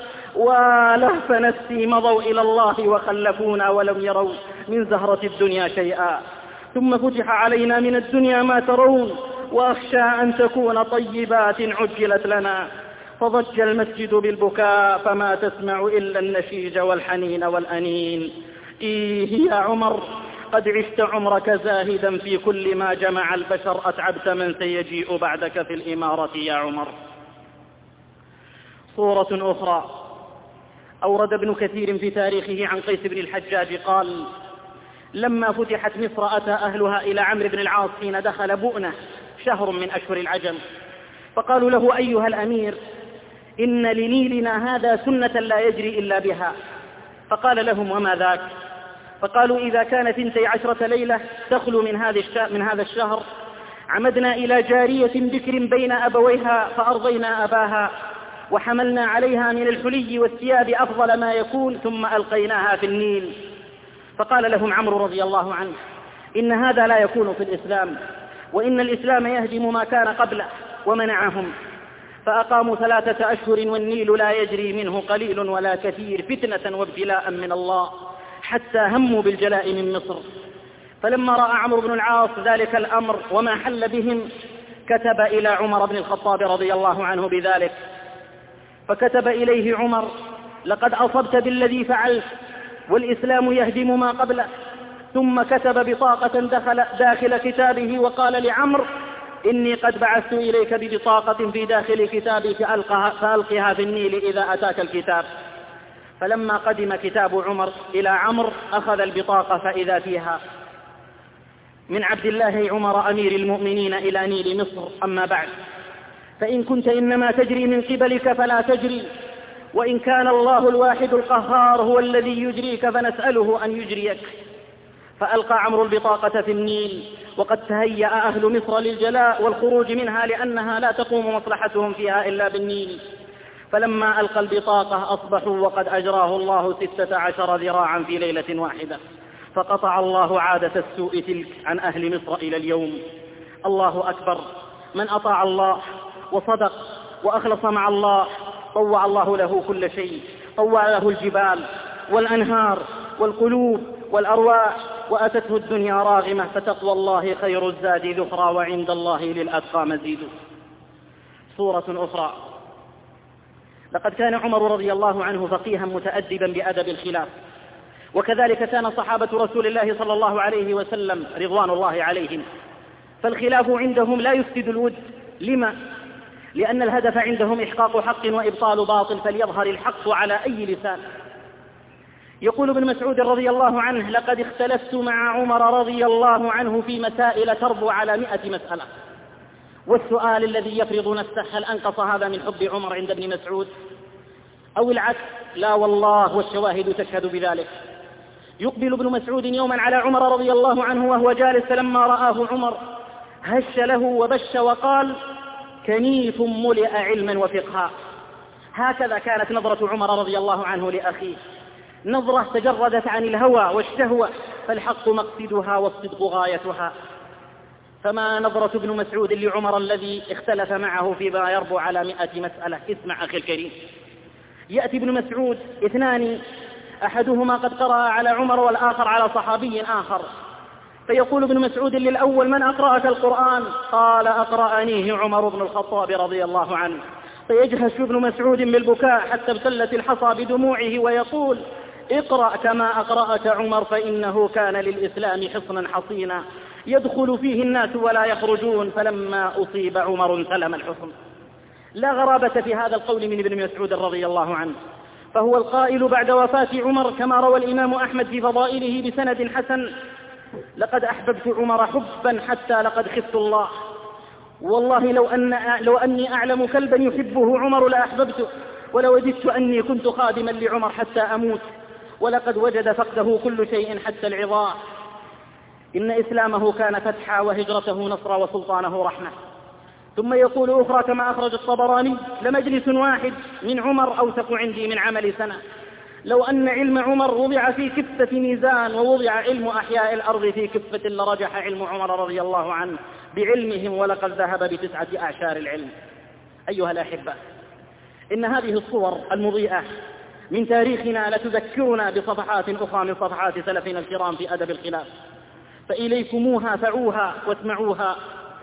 ولهف نفسي مضوا إلى الله وخلفونا ولم يروا من زهرة الدنيا شيئا، ثم فتح علينا من الدنيا ما ترون، وأخشى أن تكون طيبات عجلت لنا. فضج المسجد بالبكاء فما تسمع إلا النشيج والحنين والأنين. إيه يا عمر، قد عشت عمرك زاهدا في كل ما جمع البشر، أتعبت من سيجيء بعدك في الإمارة يا عمر. صورة أخرى أورد ابن كثير في تاريخه عن قيس بن الحجاج قال: لما فتحت مصر أتى أهلها إلى عمرو بن العاص حين دخل بؤنة شهر من أشهر العجم، فقالوا له: أيها الأمير، إن لنيلنا هذا سنة لا يجري إلا بها. فقال لهم: وما ذاك؟ فقالوا: إذا كانت 12 ليلة تخلو من هذا الشهر، عمدنا إلى جارية بكر بين أبويها فأرضينا أباها، وحملنا عليها من الحلي والثياب أفضل ما يكون، ثم ألقيناها في النيل. فقال لهم عمرو رضي الله عنه: إن هذا لا يكون في الإسلام، وإن الإسلام يهدم ما كان قبله. ومنعهم، فأقاموا 3 أشهر والنيل لا يجري منه قليل ولا كثير، فتنة وابتلاء من الله، حتى هموا بالجلاء من مصر. فلما رأى عمرو بن العاص ذلك الأمر وما حل بهم، كتب إلى عمر بن الخطاب رضي الله عنه بذلك، فكتب إليه عمر: لقد أصبت بالذي فعلت، والإسلام يهدم ما قبله. ثم كتب بطاقة داخل كتابه وقال لعمرو: إني قد بعثت إليك ببطاقة في داخل كتابي فألقها في النيل إذا أتاك الكتاب. فلما قدم كتاب عمر إلى عمرو أخذ البطاقة فإذا فيها: من عبد الله عمر أمير المؤمنين إلى نيل مصر، أما بعد، فإن كنت إنما تجري من قبلك فلا تجري، وإن كان الله الواحد القهار هو الذي يجريك فنسأله أن يجريك. فألقى عمرو البطاقة في النيل، وقد تهيأ أهل مصر للجلاء والخروج منها، لأنها لا تقوم مصلحتهم فيها إلا بالنيل. فلما ألقى البطاقة أصبحوا وقد أجراه الله 16 ذراعا في ليلة واحدة، فقطع الله عادة السوء تلك عن أهل مصر إلى اليوم. الله أكبر. من أطاع الله وصدق وأخلص مع الله طوع الله له كل شيء، طوع له الجبال والأنهار والقلوب والأرواح، وأتته الدنيا راغمة، فتقوى الله خير الزاد ذخرى، وعند الله للأتقى مزيد. سورة أخرى: لقد كان عمر رضي الله عنه فقيها متأدبا بأدب الخلاف، وكذلك كان صحابة رسول الله صلى الله عليه وسلم رضوان الله عليهم، فالخلاف عندهم لا يفسد الود. لما؟ لأن الهدف عندهم إحقاق حق وإبطال باطل، فليظهر الحق على أي لسان. يقول ابن مسعود رضي الله عنه: لقد اختلفت مع عمر رضي الله عنه في مسائل تربو على 100 مسألة. والسؤال الذي يفرض نفسه: هل أنقص هذا من حب عمر عند ابن مسعود أو العكس؟ لا والله، والشواهد تشهد بذلك. يقبل ابن مسعود يوما على عمر رضي الله عنه وهو جالس، فلما رآه عمر هش له وبش وقال: كنيف ملئ علما وفقها. هكذا كانت نظرة عمر رضي الله عنه لأخيه، نظرة تجردت عن الهوى والشهوة، فالحق مقصدها والصدق غايتها. فما نظرة ابن مسعود لعمر الذي اختلف معه فيما يربو على 100 مسألة؟ اسمع أخي الكريم. يأتي ابن مسعود 2، أحدهما قد قرأ على عمر والآخر على صحابي آخر، فيقول ابن مسعود للأول: من أقرأك القرآن؟ قال: أقرأنيه عمر بن الخطاب رضي الله عنه. فيجهش ابن مسعود بالبكاء حتى ابتلت الحصى بدموعه ويقول: اقرأ كما أقرأك عمر، فإنه كان للإسلام حصنا حصينا يدخل فيه الناس ولا يخرجون، فلما أصيب عمر سلم الحصن. لا غرابة في هذا القول من ابن مسعود رضي الله عنه، فهو القائل بعد وفاة عمر كما روى الإمام أحمد في فضائله بسند حسن: لقد أحببت عمر حبا حتى لقد خفت الله، والله لو أني أعلم كلبا يحبه عمر لأحببته، ولوددت أني كنت خادما لعمر حتى أموت، ولقد وجد فقده كل شيء حتى العظام. إن إسلامه كان فتحا، وهجرته نصرا، وسلطانه رحمة. ثم يقول أخرى كما أخرج الطبراني: لمجلس واحد من عمر أوثق عندي من عمل سنة. لو أن علم عمر وضع في كفة ميزان ووضع علم أحياء الأرض في كفة لرجح علم عمر رضي الله عنه بعلمهم، ولقد ذهب ب9 أعشار العلم. أيها الأحبة، إن هذه الصور المضيئة من تاريخنا لتذكرنا بصفحات أخرى من صفحات سلفنا الكرام في أدب الخلاف، فإليكموها فعوها واسمعوها.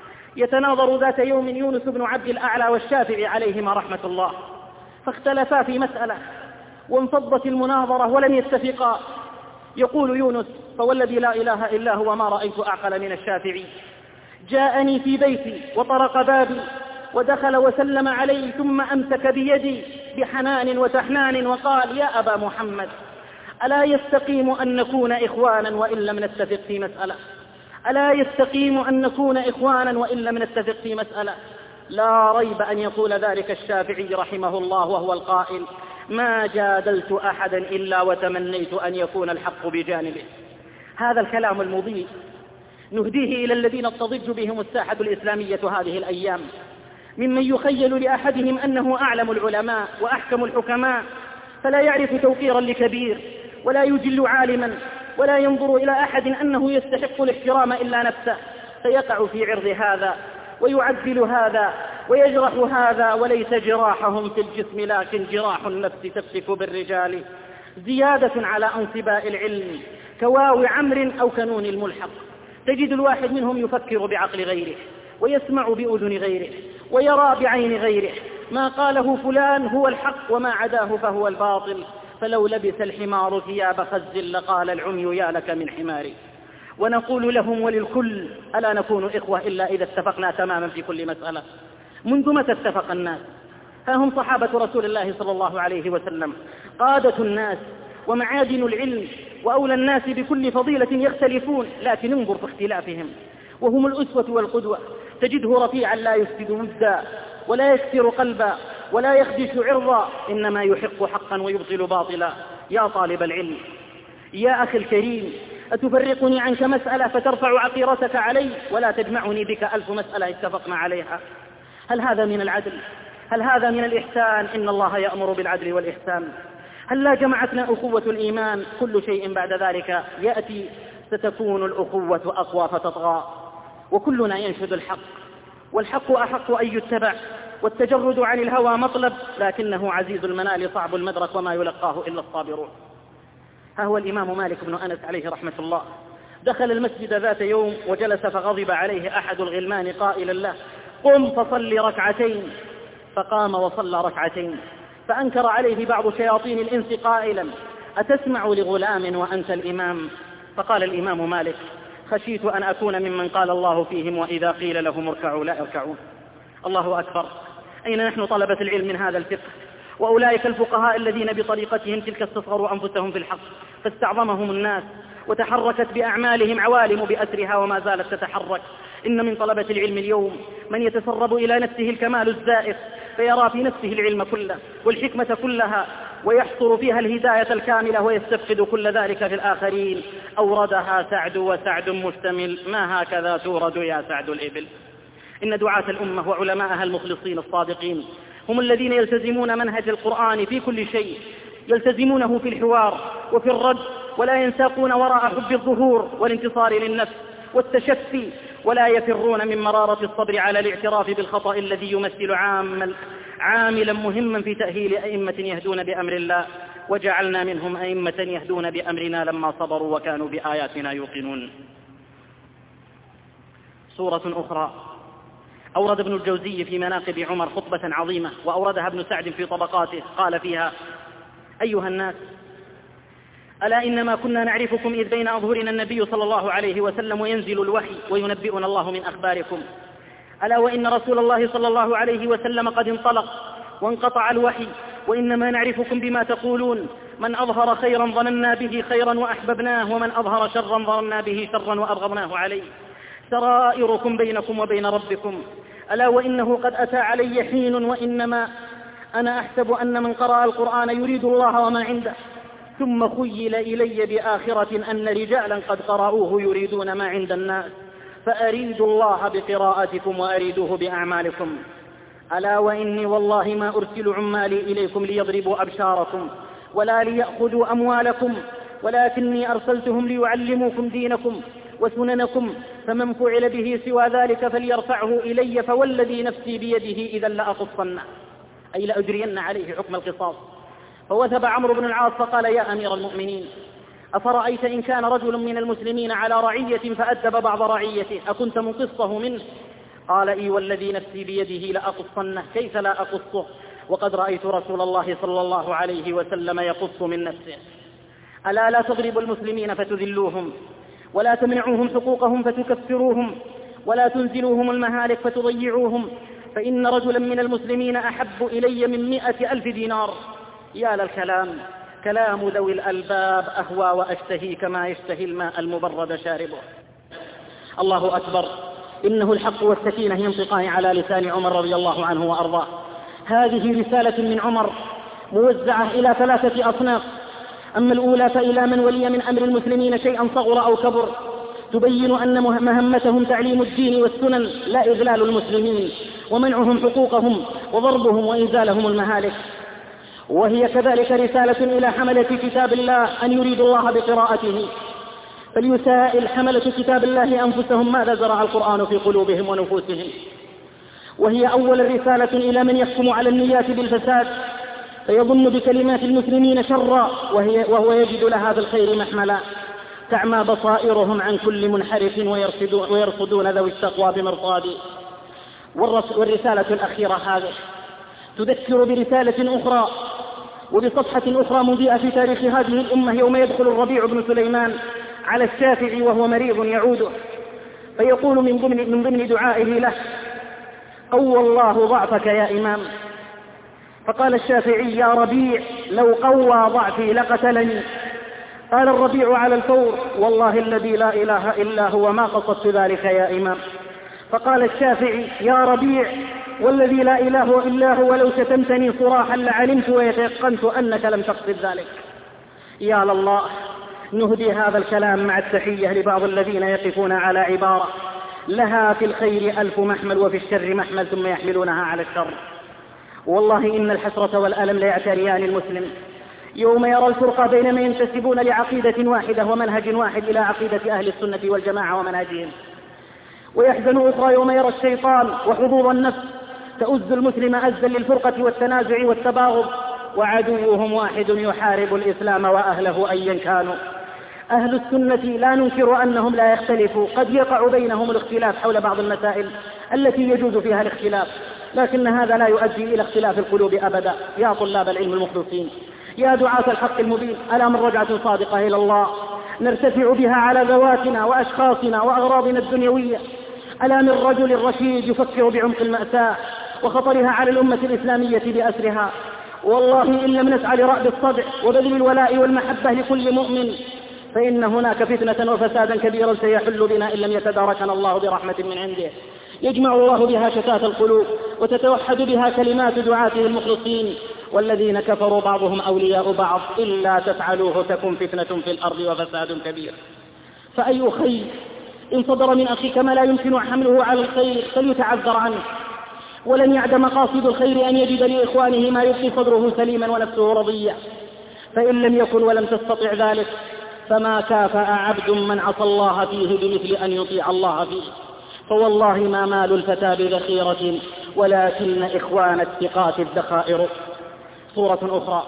يتناظر ذات يوم يونس بن عبد الأعلى والشافعي عليهما رحمة الله، فاختلفا في مسألة وانفضت المناظرة ولم يتفقا. يقول يونس: فوالذي لا إله إلا هو ما رأيت أعقل من الشافعي، جاءني في بيتي وطرق بابي ودخل وسلم علي، ثم أمسك بيدي بحنان وتحنان وقال: يا أبا محمد، ألا يستقيم أن نكون إخوانا وإن لم نتفق في مسألة؟ ألا يستقيم أن نكون إخوانا وإن لم نتفق في مسألة؟ لا ريب أن يقول ذلك الشافعي رحمه الله وهو القائل: ما جادلت أحدا إلا وتمنيت أن يكون الحق بجانبه. هذا الكلام المضيء نهديه إلى الذين تضج بهم الساحة الإسلامية هذه الأيام، ممن يخيل لأحدهم أنه أعلم العلماء وأحكم الحكماء، فلا يعرف توقيرا لكبير ولا يجل عالما، ولا ينظر إلى أحد أنه يستحق الاحترام إلا نفسه، فيقع في عرض هذا ويعدل هذا ويجرح هذا، وليس جراحهم في الجسم لكن جراح النفس تفتك بالرجال، زيادة على أنصباء العلم كواو عمر أو كنون الملحق. تجد الواحد منهم يفكر بعقل غيره، ويسمع بأذن غيره، ويرى بعين غيره، ما قاله فلان هو الحق وما عداه فهو الباطل، فلو لبس الحمار ثياب خز لقال العمي يا لك من حماري. ونقول لهم وللكل: ألا نكون إخوة إلا إذا اتفقنا تماما في كل مسألة؟ منذ متى اتفق الناس؟ ها هم صحابة رسول الله صلى الله عليه وسلم، قادة الناس ومعادن العلم وأولى الناس بكل فضيلة، يختلفون لكن انظر في اختلافهم، وهم الأسوة والقدوة. تجده رفيعا لا يفسد ودا ولا يكسر قلبا ولا يخدش عرضا، إنما يحق حقا ويبطل باطلا. يا طالب العلم، يا أخي الكريم، أتفرقني عنك مسألة فترفع عقيرتك علي ولا تجمعني بك 1000 مسألة اتفقنا عليها؟ هل هذا من العدل؟ هل هذا من الإحسان؟ إن الله يأمر بالعدل والإحسان. هل لا جمعتنا أخوة الإيمان؟ كل شيء بعد ذلك يأتي، ستكون الأخوة أقوى فتطغى. وكلنا ينشد الحق، والحق أحق أن يتبع، والتجرد عن الهوى مطلب، لكنه عزيز المنال صعب المدرك وما يلقاه إلا الصابرون. ها هو الإمام مالك بن أنس عليه رحمة الله دخل المسجد ذات يوم وجلس، فغضب عليه أحد الغلمان قائلا له: قم فصل ركعتين. فقام وصلى ركعتين، فأنكر عليه بعض شياطين الإنس قائلا: أتسمع لغلام وأنت الإمام؟ فقال الإمام مالك: خشيت أن أكون ممن قال الله فيهم وإذا قيل لهم اركعوا لا يركعون. الله أكبر! أين نحن طلبة العلم من هذا الفقه؟ وأولئك الفقهاء الذين بطريقتهم تلك استصغروا أنفسهم في الحق فاستعظمهم الناس، وتحركت بأعمالهم عوالم بأسرها وما زالت تتحرك. إن من طلبة العلم اليوم من يتسرب إلى نفسه الكمال الزائف، فيرى في نفسه العلم كله والحكمة كلها، ويحصر فيها الهداية الكاملة، ويستفقد كل ذلك في الآخرين. أوردها سعد وسعد مشتمل، ما هكذا تورد يا سعد الإبل. إن دعاة الأمة وعلماءها المخلصين الصادقين هم الذين يلتزمون منهج القرآن في كل شيء، يلتزمونه في الحوار وفي الرد، ولا ينساقون وراء حب الظهور والانتصار للنفس والتشفي، ولا يفرون من مرارة الصبر على الاعتراف بالخطأ الذي يمثل عاملا مهما في تأهيل أئمة يهدون بأمر الله، وجعلنا منهم أئمة يهدون بأمرنا لما صبروا وكانوا بآياتنا يوقنون. سورة أخرى أورد ابن الجوزي في مناقب عمر خطبة عظيمة، وأوردها ابن سعد في طبقاته، قال فيها: أيها الناس، ألا إنما كنا نعرفكم إذ بين أظهرنا النبي صلى الله عليه وسلم وينزل الوحي وينبئنا الله من أخباركم. ألا وإن رسول الله صلى الله عليه وسلم قد انطلق وانقطع الوحي، وإنما نعرفكم بما تقولون. من أظهر خيرا ظننا به خيرا وأحببناه، ومن أظهر شرا ظننا به شرا وأبغضناه عليه. سرائركم بينكم وبين ربكم. ألا وإنه قد أتى علي حين وإنما أنا أحسب أن من قرأ القرآن يريد الله وما عنده، ثم خيل إلي بآخرة أن رجالا قد قرأوه يريدون ما عند الناس، فأريدوا الله بقراءتكم وأريدوه بأعمالكم. ألا وإني والله ما أرسل عمالي إليكم ليضربوا أبشاركم ولا ليأخذوا أموالكم، ولكني أرسلتهم ليعلموكم دينكم وسننكم، فمن فعل به سوى ذلك فليرفعه إلي، فوالذي نفسي بيده إذا لأقصنه، أي لأجرين عليه حكم القصاص. فوثب عمرو بن العاص فقال: يا أمير المؤمنين، أفرأيت إن كان رجل من المسلمين على رعية فأدب بعض رعيته أكنت منقصه منه؟ قال: إي والذي نفسي بيده لأقصنه، كيف لا أقصه وقد رأيت رسول الله صلى الله عليه وسلم يقص من نفسه. ألا لا تضربوا المسلمين فتذلوهم، ولا تمنعوهم حقوقهم فتكفروهم، ولا تنزلوهم المهالك فتضيعوهم، فإن رجلا من المسلمين أحب إلي من 100,000 دينار. يا للكلام، كلام ذوي الألباب أهوى وأشتهي كما يشتهي الماء المبرد شاربه. الله أكبر! إنه الحق والسكينة ينطقان على لسان عمر رضي الله عنه وأرضاه. هذه رسالة من عمر موزعة إلى 3 أصناف. أما الأولى فإلى من ولي من أمر المسلمين شيئا صغر أو كبر، تبين أن مهمتهم تعليم الدين والسنن لا إذلال المسلمين ومنعهم حقوقهم وضربهم وإنزالهم المهالك. وهي كذلك رسالة إلى حملة كتاب الله أن يريدوا الله بقراءته، فليسائل حملة كتاب الله أنفسهم ماذا زرع القرآن في قلوبهم ونفوسهم. وهي أول رسالة إلى من يحكم على النيات بالفساد فيظن بكلمات المسلمين شرا وهو يجد لها في الخير محملا. تعمى بصائرهم عن كل منحرف ويرصدون ذوي التقوى بمرصاد. والرسالة الأخيرة هذه تذكر برسالة أخرى وبصفحة أخرى مضيئة في تاريخ هذه الأمة يوم يدخل الربيع بن سليمان على الشافعي وهو مريض يعوده، فيقول من ضمن دعائه له: قوى الله ضعفك يا إمام. فقال الشافعي: يا ربيع لو قوى ضعفي لقتلني. قال الربيع على الفور: والله الذي لا إله إلا هو ما قصدت ذلك يا إمام. فقال الشافعي: يا ربيع والذي لا إله إلا هو لو شتمتني صراحا لعلمت ويتيقنت أنك لم تقصد ذلك. يا لله، نهدي هذا الكلام مع التحية لبعض الذين يقفون على عبارة لها في الخير 1000 محمل وفي الشر محمل ثم يحملونها على الشر. والله إن الحسرة والألم ليعتريان المسلم يوم يرى الفرقة بين من ينتسبون لعقيدة واحدة ومنهج واحد إلى عقيدة أهل السنة والجماعة ومنهجهم، ويحزن أخرى يوم يرى الشيطان وحظوظ النفس تؤز المسلم أزا للفرقة والتنازع والتباغض، وعدوهم واحد يحارب الإسلام وأهله أيا كانوا. أهل السنة لا ننكر أنهم لا يختلفوا، قد يقع بينهم الاختلاف حول بعض المسائل التي يجوز فيها الاختلاف، لكن هذا لا يؤدي إلى اختلاف القلوب أبدا. يا طلاب العلم المخلصين، يا دعاة الحق المبين، ألا من رجعة صادقة إلى الله نرتفع بها على ذواتنا وأشخاصنا وأغراضنا الدنيوية؟ ألا من رجل رشيد يفكر بعمق المأساة وخطرها على الأمة الإسلامية بأسرها؟ والله إن لم نسعى لرأب الصدع وبذل الولاء والمحبة لكل مؤمن فإن هناك فتنة وفسادا كبيرا سيحل بنا إن لم يتداركنا الله برحمة من عنده، يجمع الله بها شتات القلوب وتتوحد بها كلمات دعاته المخلصين. والذين كفروا بعضهم أولياء بعض إلا تفعلوه تكن فتنة في الأرض وفساد كبير. فأي خير إن صدر من أخيك ما لا يمكن حمله على الخير فليتعذر عنه، ولن يعد مقاصد الخير أن يجد لإخوانه ما يبقي صدره سليما ونفسه رضيا. فإن لم يكن ولم تستطع ذلك فما كافأ عبد من عصى الله فيه بمثل أن يطيع الله فيه. فوالله ما مال الفتى بذخيرة ولكن إخوان الثقات الذخائر. صورة أخرى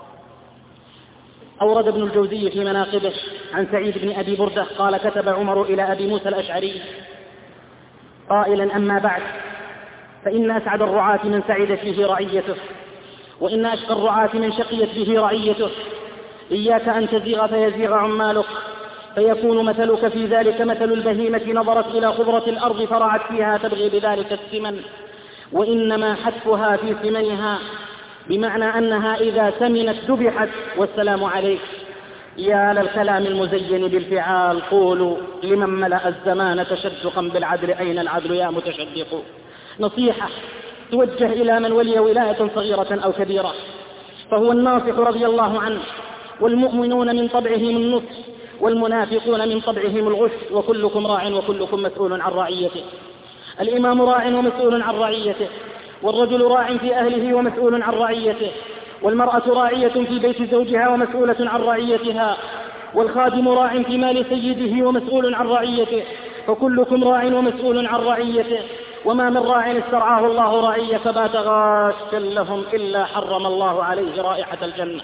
أورد ابن الجوزي في مناقبه عن سعيد بن أبي بردة قال: كتب عمر إلى أبي موسى الأشعري قائلا: أما بعد، فإن أسعد الرعاة من سعد فيه رعيته، وإن أشقى الرعاة من شقيت به رعيته. إياك أن تزيغ فيزيغ عمالك، فيكون مثلك في ذلك مثل البهيمة نظرت إلى خضرة الأرض فرعت فيها تبغي بذلك الثمن، وإنما حتفها في ثمنها، بمعنى أنها إذا ثمنت ذبحت. والسلام عليك. يا للكلام المزين بالفعال، قولوا لمن ملأ الزمان تشدقا بالعدل أين العدل يا متشدق. نصيحة توجه إلى من ولي ولاية صغيرة أو كبيرة، فهو الناصح رضي الله عنه، والمؤمنون من طبعهم النصح، والمنافقون من طبعهم الغش، وكلكم راع وكلكم مسؤول عن رعيته. الإمام راع ومسؤول عن رعيته، والرجل راع في أهله ومسؤول عن رعيته، والمرأة راعية في بيت زوجها ومسؤولة عن رعيتها، والخادم راع في مال سيده ومسؤول عن رعيته، فكلكم راع ومسؤول عن رعيته. وما من راع استرعاه الله رعية فبات غاشا لهم إلا حرم الله عليه رائحة الجنة.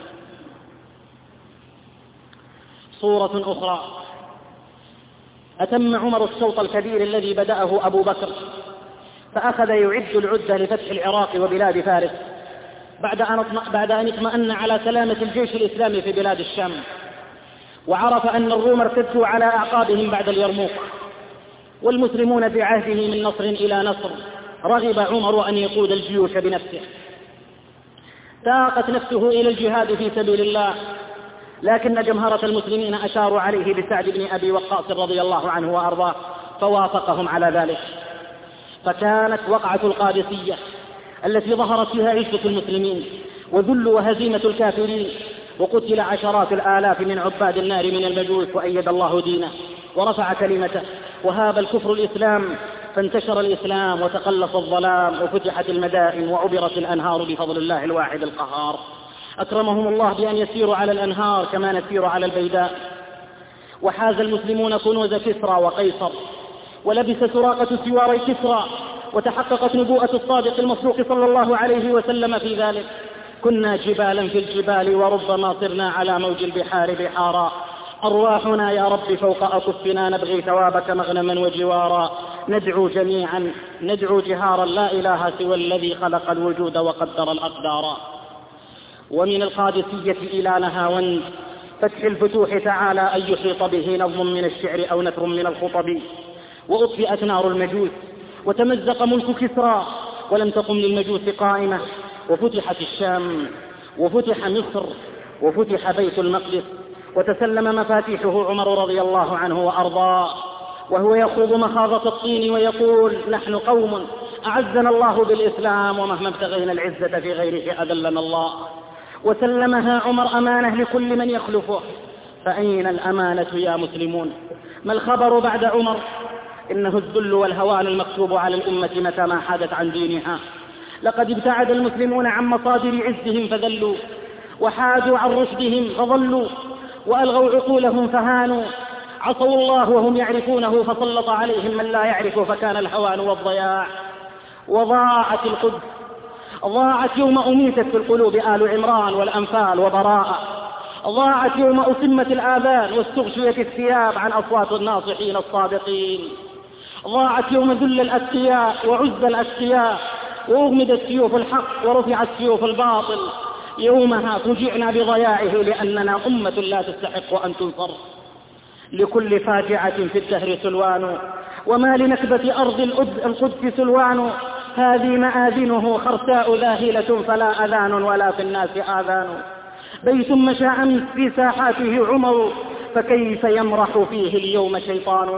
صورة أخرى أتم عمر الشوط الكبير الذي بدأه أبو بكر، فأخذ يعد العدة لفتح العراق وبلاد فارس بعد أن اطمأن على سلامة الجيش الإسلامي في بلاد الشام، وعرف أن الروم ارتدوا على أعقابهم بعد اليرموك، والمسلمون في عهده من نصر إلى نصر. رغب عمر أن يقود الجيوش بنفسه، تاقت نفسه إلى الجهاد في سبيل الله، لكن جمهرة المسلمين أشاروا عليه بسعد بن أبي وقاص رضي الله عنه وأرضاه فوافقهم على ذلك. فكانت وقعة القادسية التي ظهرت فيها عزة المسلمين وذل وهزيمة الكافرين، وقتل عشرات الآلاف من عباد النار من المجوس، وأيد الله دينه ورفع كلمته، وهاب الكفر الإسلام، فانتشر الإسلام وتقلص الظلام، وفتحت المدائن وعبرت الأنهار بفضل الله الواحد القهار. أكرمهم الله بأن يسيروا على الأنهار كما نسير على البيداء، وحاز المسلمون كنوز كسرى وقيصر، ولبس سراقة سواري كسرى، وتحققت نبوءة الصادق المصدوق صلى الله عليه وسلم في ذلك. كنا جبالا في الجبال وربما صرنا على موج البحار بحارا، أرواحنا يا رب فوق أكفنا نبغي ثوابك مغنما وجوارا. ندعو جميعا ندعو جهارا لا إله سوى الذي خلق الوجود وقدر الأقدار. ومن القادسية إلى نهاوند فتح الفتوح تعالى أن يحيط به نظم من الشعر أو نثر من الخطب. وأطفئت نار المجوس وتمزق ملك كسرى ولم تقم للمجوس قائمة، وفتحت الشام وفتح مصر وفتح بيت المقدس، وتسلم مفاتيحه عمر رضي الله عنه وأرضاه، وهو يخوض مخاضة الطين ويقول: نحن قوم أعزنا الله بالإسلام ومهما ابتغينا العزة في غيره أذلنا الله. وسلمها عمر أمانة لكل من يخلفه. فأين الأمانة يا مسلمون؟ ما الخبر بعد عمر؟ إنه الذل والهوان المكتوب على الأمة متى ما حادت عن دينها. لقد ابتعد المسلمون عن مصادر عزهم فذلوا، وحادوا عن رشدهم فضلوا، وألغوا عقولهم فهانوا. عصوا الله وهم يعرفونه فسلط عليهم من لا يعرف فكان الهوان والضياع. وضاعت القدس، ضاعت يوم أميتت في القلوب آل عمران والأنفال وبراءة. ضاعت يوم أسمت الآذان واستغشيت الثياب عن أصوات الناصحين الصادقين. ضاعت يوم ذل الأتقياء وعز الأتقياء، وأغمدت سيوف الحق ورفعت سيوف الباطل. يومها فجعنا بضياعه لأننا أمة لا تستحق أن تنصر. لكل فاجعة في الدهر سلوان، وما لنكبة أرض القدس سلوان. هذه مآذنه خرساء ذاهلة فلا أذان ولا في الناس آذان. بيت مشى في ساحاته عمر فكيف يمرح فيه اليوم شيطان.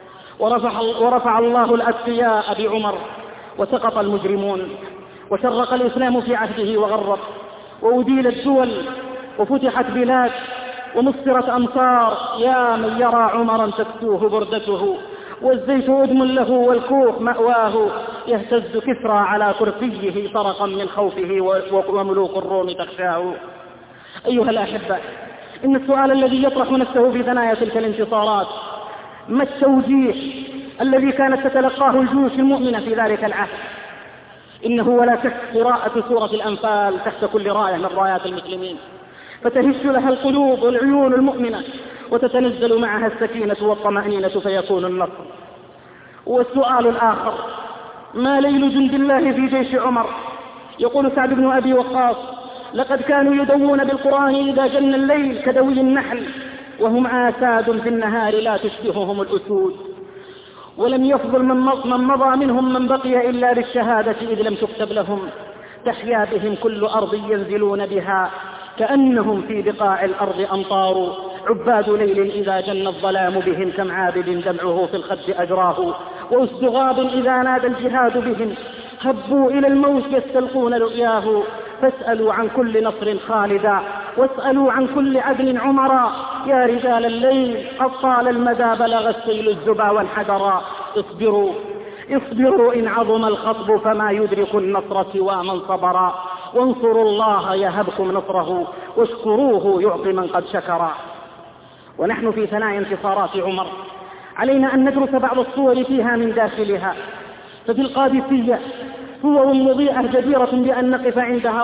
ورفع الله الأتقياء بعمر وسقط المجرمون، وشرق الإسلام في عهده وغرب، وأديلت دول وفتحت بلاد ومصرت أمصار. يا من يرى عمرا تكسوه بردته، والزيت أدم له والكوخ مأواه. يهتز كسرى على كرسيه صرخا من خوفه وملوك الروم تخشاه. أيها الأحبة، إن السؤال الذي يطرح نفسه في ثنايا تلك الانتصارات: ما التوجيه الذي كانت تتلقاه الجيوش المؤمنة في ذلك العهد؟ إنه ولا شك قراءة سورة الأنفال تحت كل راية من رايات المسلمين، فتهش لها القلوب والعيون المؤمنة، وتتنزل معها السكينة والطمأنينة فيكون النصر. والسؤال الآخر: ما ليل جند الله في جيش عمر؟ يقول سعد بن أبي وقاص: لقد كانوا يدوون بالقرآن إذا جن الليل كدوي النحل، وهم آساد في النهار لا تشبههم الأسود. ولم يفضل من مضى منهم من بقي إلا بالشهادة إذ لم تكتب لهم. تحيا بهم كل أرض ينزلون بها، كأنهم في بقاع الأرض أمطار. عباد ليل إذا جن الظلام بهم، كم عابد دمعه في الخد أجراه. وأسد غاب إذا نادى الجهاد بهم، هبوا إلى الموت يستلقون رؤياه. فاسألوا عن كل نصر خالدا، واسألوا عن كل عدل عمرا. يا رجال الليل قد طال المدى، بلغ السيل الزبا وانحدرا. اصبروا إن عظم الخطب، فما يدرك النصر سوى من صبرا. وانصروا الله يهبكم نصره، واشكروه يعطي من قد شكرا. ونحن في ثنايا انتصارات عمر علينا أن ندرس بعض الصور فيها من داخلها. ففي القادسية صور مضيئة جديرة بأن نقف عندها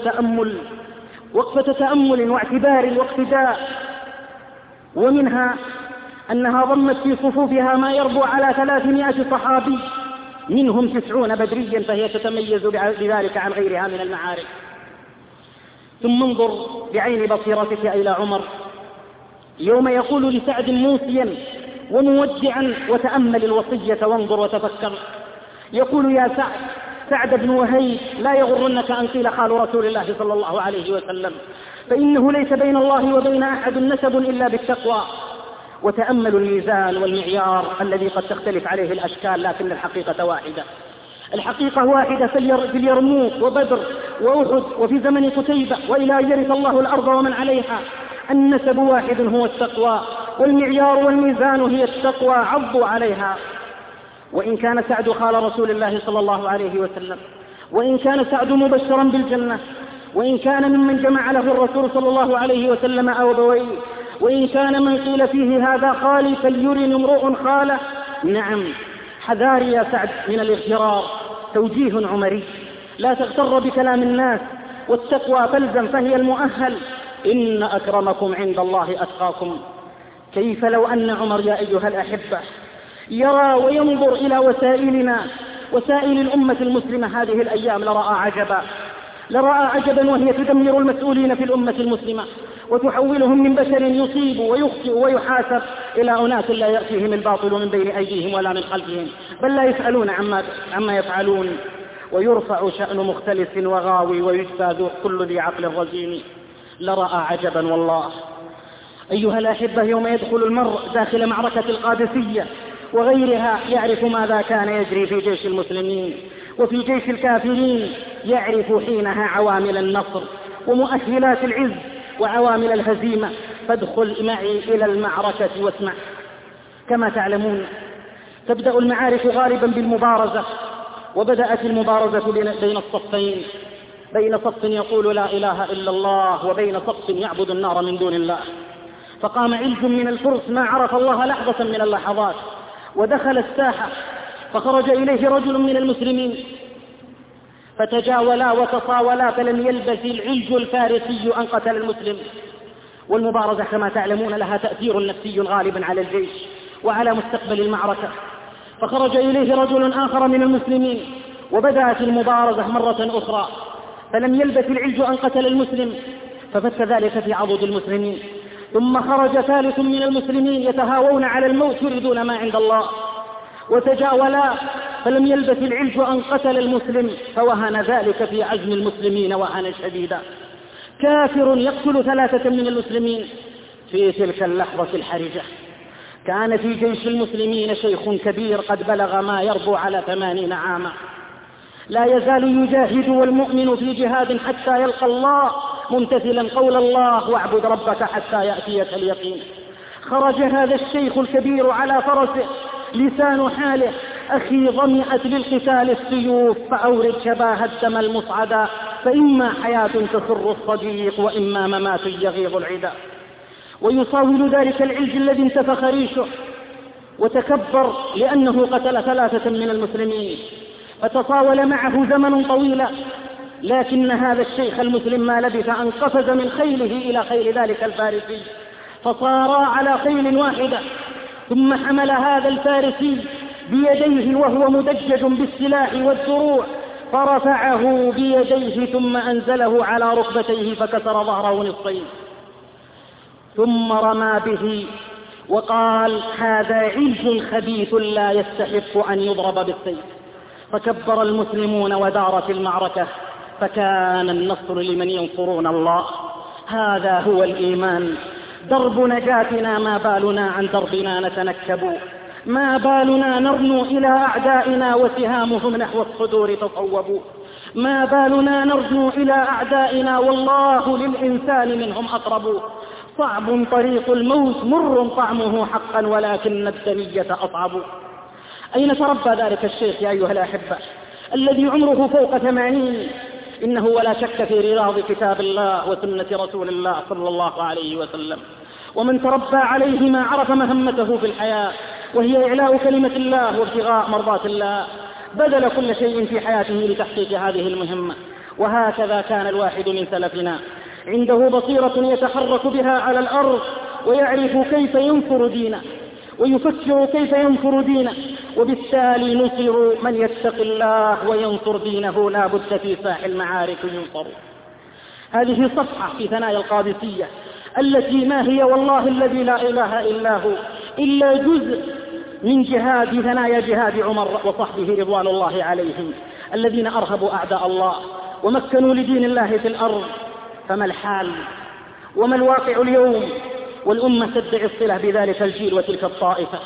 وقفة تأمل واعتبار واقتداء. ومنها أنها ضمت في صفوفها ما يربو على 300 صحابي، منهم 90 بدريا، فهي تتميز بذلك عن غيرها من المعارك. ثم انظر بعين بصيرتك إلى عمر يوم يقول لسعد موصيا ومودعا: وتأمل الوصية وانظر وتفكر. يقول: يا سعد بن وهيب، لا يغرنك أن قيل خال رسول الله صلى الله عليه وسلم، فإنه ليس بين الله وبين أحد نسب إلا بالتقوى. وتأمل الميزان والمعيار الذي قد تختلف عليه الأشكال، لكن الحقيقة واحدة. الحقيقة واحدة في اليرموك وبدر وأحد وفي زمن قتيبة وإلى أن يرث الله الأرض ومن عليها. النسب واحد هو التقوى، والمعيار والميزان هي التقوى، عضوا عليها. وإن كان سعد خال رسول الله صلى الله عليه وسلم، وإن كان سعد مبشرا بالجنة، وإن كان ممن جمع له الرسول صلى الله عليه وسلم أبويه، وإن كان من قيل فيه هذا خالي فليرن امرؤ خاله. نعم، حذار يا سعد من الاغترار، توجيه عمري. لا تغتر بكلام الناس، والتقوى فالزم فهي المؤهل. إن أكرمكم عند الله أتقاكم. كيف لو أن عمر يا أيها الأحبة يرى وينظر إلى وسائلنا، وسائل الأمة المسلمة هذه الأيام، لرأى عجبا وهي تدمر المسؤولين في الأمة المسلمة، وتحولهم من بشر يصيب ويخطئ ويحاسب إلى أناس لا يأتيهم الباطل من بين أيديهم ولا من خلفهم، بل لا يسألون عما يفعلون، ويرفع شأن مختلس وغاوي ويجفى كل ذي عقل رزين. لرأى عجبا والله. أيها الأحبة، يوم يدخل المرء داخل معركة القادسية وغيرها يعرف ماذا كان يجري في جيش المسلمين وفي جيش الكافرين، يعرف حينها عوامل النصر ومؤهلات العز وعوامل الهزيمة. فادخل معي إلى المعركة واسمع. كما تعلمون تبدأ المعارك غالبا بالمبارزة، وبدأت المبارزة بين الصفين، بين صف يقول لا إله إلا الله وبين صف يعبد النار من دون الله. فقام علج من الفرس ما عرف الله لحظة من اللحظات ودخل الساحة، فخرج إليه رجل من المسلمين فتجاولا وتصاولا، فلم يلبث العلج الفارسي أن قتل المسلم. والمبارزة كما تعلمون لها تأثير نفسي غالب على الجيش وعلى مستقبل المعركة. فخرج إليه رجل آخر من المسلمين وبدأت المبارزة مرة أخرى، فلم يلبث العلج أن قتل المسلم، ففت ذلك في عضد المسلمين. ثم خرج ثالث من المسلمين يتهاوون على الموت يريدون ما عند الله، وتجاولا، فلم يلبث العلج أن قتل المسلم، فوهن ذلك في عزم المسلمين وهنا شديدا. كافر يقتل ثلاثة من المسلمين. في تلك اللحظة الحرجة كان في جيش المسلمين شيخ كبير قد بلغ ما يربو على 80 عاما، لا يزال يجاهد والمؤمن في جهاد حتى يلقى الله، ممتثلا قول الله واعبد ربك حتى يأتيك اليقين. خرج هذا الشيخ الكبير على فرسه، لسان حاله أخي ضمئت للقتال السيوف، فأورد شباه الدم المصعدا، فإما حياة تسر الصديق وإما ممات يغيظ العدا. ويصاول ذلك العلج الذي انتفخ ريشه وتكبر لأنه قتل ثلاثة من المسلمين، فتصاول معه زمن طويلا، لكن هذا الشيخ المسلم ما لبث أن قفز من خيله إلى خيل ذلك الفارسي، فصارا على خيل واحدة. ثم حمل هذا الفارسي بيديه وهو مدجج بالسلاح والدروع، فرفعه بيديه ثم أنزله على ركبتيه فكسر ظهره نصفين، ثم رمى به وقال هذا علج خبيث لا يستحق أن يضرب بالسيف. فكبر المسلمون ودارت المعركة، فكان النصر لمن ينصرون الله. هذا هو الإيمان، درب نجاتنا، ما بالنا عن دربنا نتنكب، ما بالنا نرنو إلى أعدائنا وسهامهم نحو الصدور تصوبوا، ما بالنا نرنو إلى أعدائنا والله للإنسان منهم أقرب. صعب طريق الموت مر طعمه حقا ولكن الدنية أصعب. أين تربى ذلك الشيخ يا أيها الأحبة الذي عمره فوق 80؟ إنه ولا شك في رياض كتاب الله وسنة رسول الله صلى الله عليه وسلم. ومن تربى عليهما عرف مهمته في الحياة، وهي إعلاء كلمة الله وابتغاء مرضات الله، بذل كل شيء في حياته لتحقيق هذه المهمة. وهكذا كان الواحد من سلفنا عنده بصيرة يتحرك بها على الأرض، ويعرف كيف ينصر دينه ويفكر كيف ينصر دينه، وبالتالي نصر من يتق الله وينصر دينه لا بد في ساح المعارك ينصر. هذه صفحة في ثنايا القادسية التي ما هي والله الذي لا إله إلا هو إلا جزء من جهاد ثنايا جهاد عمر وصحبه رضوان الله عليهم، الذين أرهبوا أعداء الله ومكنوا لدين الله في الأرض. فما الحال وما الواقع اليوم والأمة تدعي الصلة بذلك الجيل وتلك الطائفة؟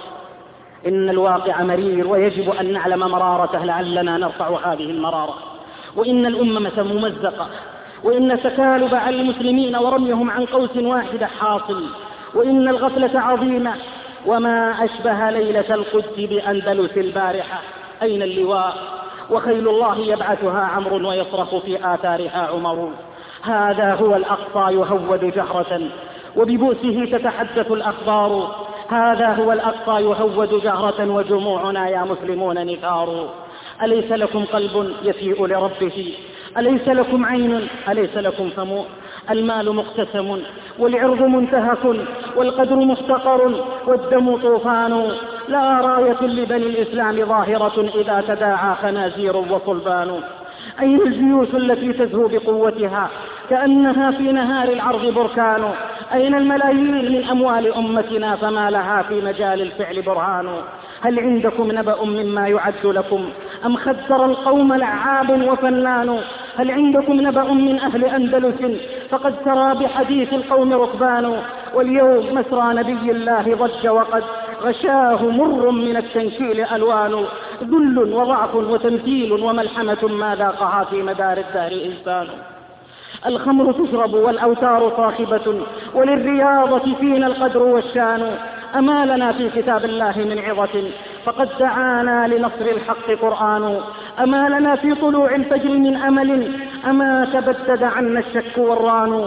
إن الواقع مرير ويجب أن نعلم مرارته لعلنا نرفع هذه المرارة. وإن الأمة ممزقة، وإن تكالب على المسلمين ورميهم عن قوس واحدة حاصل، وإن الغفلة عظيمة. وما أشبه ليلة القدس بأندلس البارحة، أين اللواء وخيل الله يبعثها عمرو ويصرخ في آثارها عمر. هذا هو الأقصى يهود جهرة وببؤسه تتحدث الأخبار. هذا هو الأقصى يهود جهرة وجموعنا يا مسلمون نثار. أليس لكم قلب يفيء لربه؟ أليس لكم عين؟ أليس لكم فم؟ المال مقتسم والعرض منتهك والقدر محتقر والدم طوفان. لا راية لبني الإسلام ظاهرة إذا تداعى خنازير وصلبان. أين الجيوش التي تزهو بقوتها كأنها في نهار العرض بركان؟ أين الملايين من أموال أمتنا فما لها في مجال الفعل برهان؟ هل عندكم نبأ مما يعد لكم أم خدر القوم لعاب وفنان؟ هل عندكم نبأ من أهل أندلس فقد سرى بحديث القوم ركبان؟ واليوم مسرى نبي الله ضج وقد غشاه مر من التنكيل ألوان. ذل وضعف وتمثيل وملحمة ما ذاقها في مدار الدهر إنسان. الخمر تشرب والأوتار صاخبة وللرياضة فينا القدر والشان. أما لنا في كتاب الله من عظة فقد دعانا لنصر الحق قرآن. أما لنا في طلوع الفجر من أمل أما تبدد عنا الشك والران.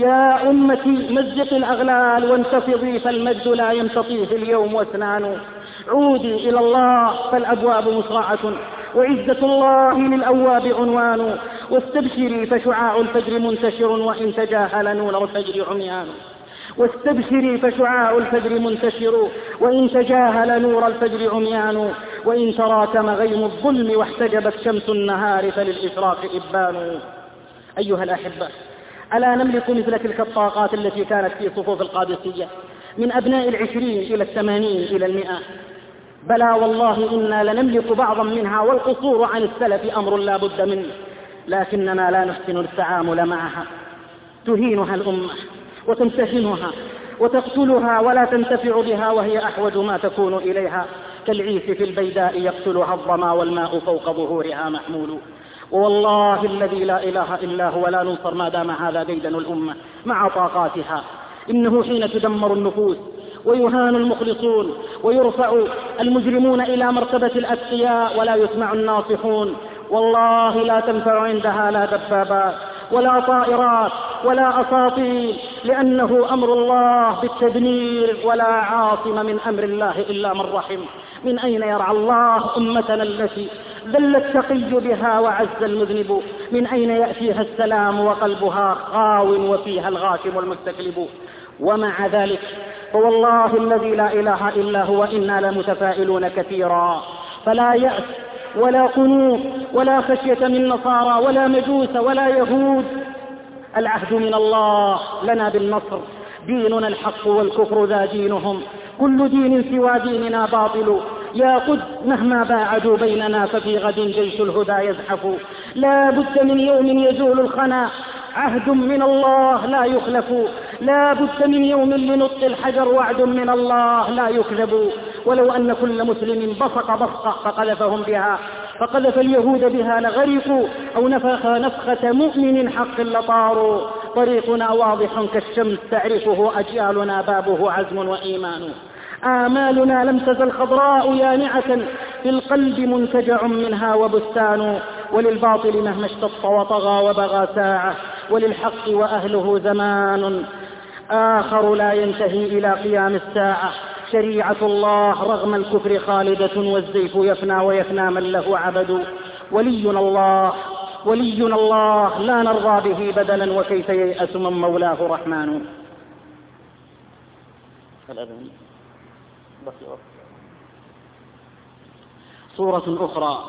يا أمتي مزق الأغلال وانتفضي فالمجد لا يمتطيه اليوم واسنان. عودي إلى الله فالأبواب مسرعة وعزة الله للأواب عنوان. واستبشري فشعاع الفجر منتشر وإن تجاهل نور الفجر عميان. واستبشري فشعاع الفجر منتشر وإن تجاهل نور الفجر عميان. وإن تراكم غيم الظلم واحتجبت شمس النهار فللإشراق إبان. أيها الأحبة، ألا نملك مثل تلك الطاقات التي كانت في صفوف القادسية من أبناء 20 إلى 80 إلى 100؟ بلى والله إنا لنملك بعضا منها، والقصور عن السلف أمر لا بد منه، لكننا لا نحسن التعامل معها. تهينها الأمة وتمتهنها وتقتلها ولا تنتفع بها، وهي أحوج ما تكون إليها كالعيس في البيداء يقتلها الظما والماء فوق ظهورها محمول. والله الذي لا إله إلا هو لا ننصر ما دام هذا ديدن الأمة مع طاقاتها. إنه حين تدمر النفوس ويهان المخلصون ويرفع المجرمون إلى مرتبة الأتقياء ولا يسمع الناصحون، والله لا تنفع عندها لا دبابات ولا طائرات ولا أساطيل، لأنه أمر الله بالتدمير ولا عاصم من أمر الله إلا من رحم. من أين يرعى الله أمتنا التي ذل التقي بها وعز المذنب؟ من أين يأتيها السلام وقلبها خاو وفيها الغاشم المستكلب؟ ومع ذلك فوالله الذي لا إله إلا هو إنا لمتفائلون كثيرا، فلا يأس ولا قنوط ولا خشية من نصارى ولا مجوس ولا يهود. العهد من الله لنا بالنصر، ديننا الحق والكفر ذا دينهم، كل دين سوى ديننا باطل. يا قد مهما باعدوا بيننا ففي غد جيش الهدى يزحف. لا بد من يوم يزول الخنا، عهد من الله لا يخلف. لا بد من يوم لنطق الحجر، وعد من الله لا يكذب. ولو أن كل مسلم بصق بصقة فقذفهم بها فقذف اليهود بها لغرقوا، أو نفخ نفخة مؤمن حق لطاروا. طريقنا واضح كالشمس تعرفه أجيالنا، بابه عزم وإيمان. آمالنا لم تزل خضراء يانعة، في القلب منتجع منها وبستان. وللباطل مهما اشتط وطغى وبغى ساعة، وللحق وأهله زمان آخر لا ينتهي إلى قيام الساعة. شريعة الله رغم الكفر خالدة، والزيف يفنى ويفنى من له عبد. ولينا الله ولينا الله لا نرضى به بدلا، وكيف ييأس من مولاه رحمن. صورة أخرى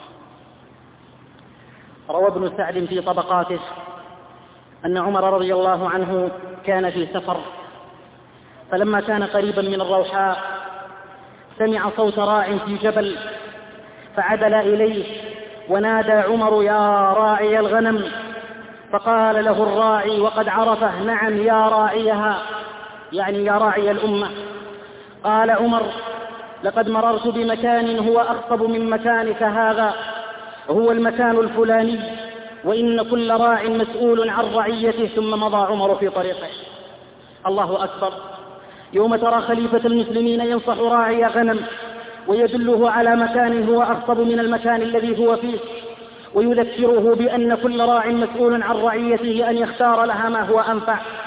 روى ابن سعد في طبقاته أن عمر رضي الله عنه كان في سفر، فلما كان قريبا من الروحاء سمع صوت راع في جبل، فعدل إليه ونادى عمر: يا راعي الغنم. فقال له الراعي وقد عرفه: نعم يا راعيها، يعني يا راعي الأمة. قال عمر: لقد مررت بمكان هو أخطب من مكانك هذا، هو المكان الفلاني، وإن كل راع مسؤول عن رعيته. ثم مضى عمر في طريقه. الله أكبر. يوم ترى خليفة المسلمين ينصح راعي غنم ويدله على مكان هو أخطب من المكان الذي هو فيه، ويذكره بأن كل راع مسؤول عن رعيته أن يختار لها ما هو أنفع.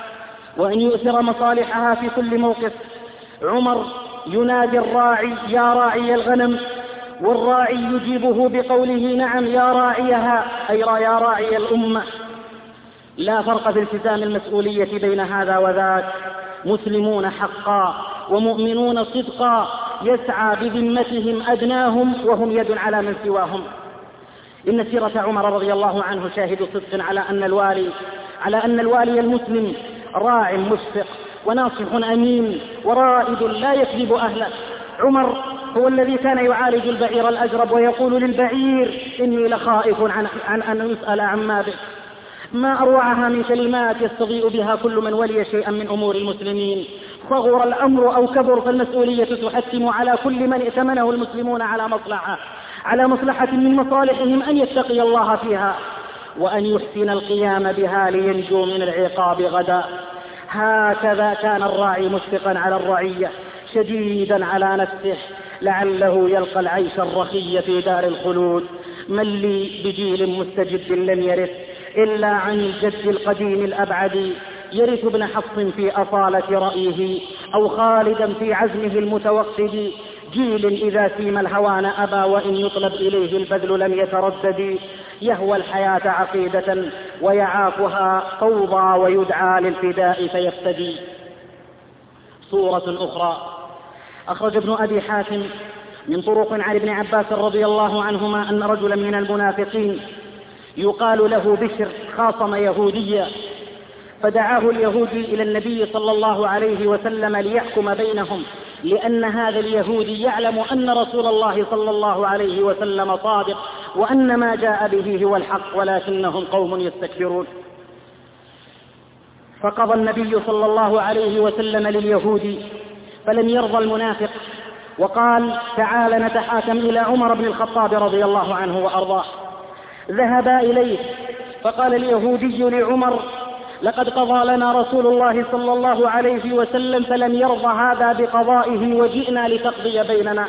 وأن يؤثر مصالحها في كل موقف. عمر ينادي الراعي: يا راعي الغنم، والراعي يجيبه بقوله: نعم يا راعيها، أي يا راعي الأمة. لا فرق في التزام المسؤولية بين هذا وذاك، مسلمون حقا ومؤمنون صدقا، يسعى بذمتهم أدناهم وهم يد على من سواهم. إن سيرة عمر رضي الله عنه شاهد صدق على أن الوالي المسلم راع مشفق وناصح أمين ورائد لا يكذب أهله. عمر هو الذي كان يعالج البعير الأجرب ويقول للبعير: إني لخائف عن أن يسأل عما بك. ما أروعها من كلمات يستضيء بها كل من ولي شيئا من أمور المسلمين. صغر الأمر أو كبر، فالمسؤولية تحتم على كل من ائتمنه المسلمون على مصلحة من مصالحهم أن يتقي الله فيها وأن يحسن القيام بها لينجو من العقاب غدا. هكذا كان الراعي مشفقا على الرعية، شديدا على نفسه، لعله يلقى العيش الرخي في دار الخلود. من لي بجيل مستجد لم يرث إلا عن الجد القديم الأبعد، يرث ابن حفص في أصالة رأيه أو خالدا في عزمه المتوقد. جيل إذا سيم الهوان أبى وإن يطلب إليه البذل لم يتردد، يهوى الحياة عقيدة ويعافها فوضى ويدعى للفداء فيفتدي. صورة أخرى أخرج ابن أبي حاتم من طرق عن ابن عباس رضي الله عنهما أن رجلا من المنافقين يقال له بشر خاصم يهوديا، فدعاه اليهودي إلى النبي صلى الله عليه وسلم ليحكم بينهم، لأن هذا اليهودي يعلم أن رسول الله صلى الله عليه وسلم صادق وأن ما جاء به هو الحق، ولكنهم قوم يستكبرون. فقضى النبي صلى الله عليه وسلم لليهودي، فلم يرضى المنافق وقال: تعال نتحاكم إلى عمر بن الخطاب رضي الله عنه وأرضاه. ذهبا إليه، فقال اليهودي لعمر: لقد قضى لنا رسول الله صلى الله عليه وسلم فلم يرضى هذا بقضائه وجئنا لتقضي بيننا.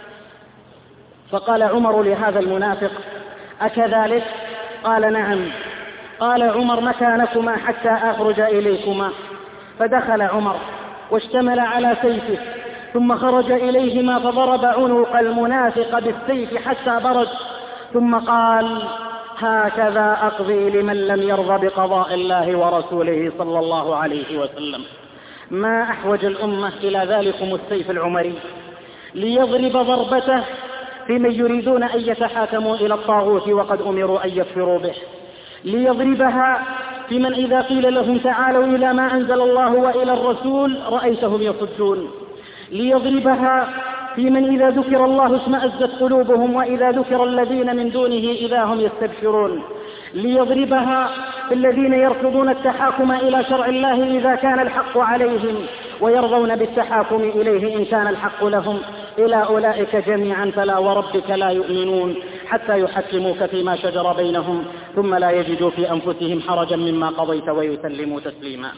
فقال عمر لهذا المنافق: أكذلك؟ قال: نعم. قال عمر: مكانكما حتى أخرج إليكما. فدخل عمر واشتمل على سيفه، ثم خرج إليهما فضرب عنق المنافق بالسيف حتى برد، ثم قال: هكذا أقضي لمن لم يرضى بقضاء الله ورسوله صلى الله عليه وسلم. ما أحوج الأمة إلى ذلكم السيف العمري ليضرب ضربته في من يريدون أن يتحاكموا إلى الطاغوت وقد أمروا أن يكفروا به، ليضربها في من إذا قيل لهم تعالوا إلى ما أنزل الله وإلى الرسول رأيتهم يصدون، ليضربها في من إذا ذكر الله اشمأزت قلوبهم وإذا ذكر الذين من دونه إذا هم يستبشرون، ليضربها في الذين يرفضون التحاكم إلى شرع الله إذا كان الحق عليهم ويرضون بالتحاكم إليه إن كان الحق لهم. إلى أولئك جميعا فلا وربك لا يؤمنون حتى يحكموك فيما شجر بينهم ثم لا يجدوا في أنفسهم حرجا مما قضيت ويسلموا تسليما.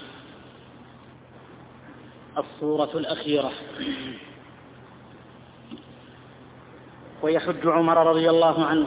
الصورة الأخيرة: ويحج عمر رضي الله عنه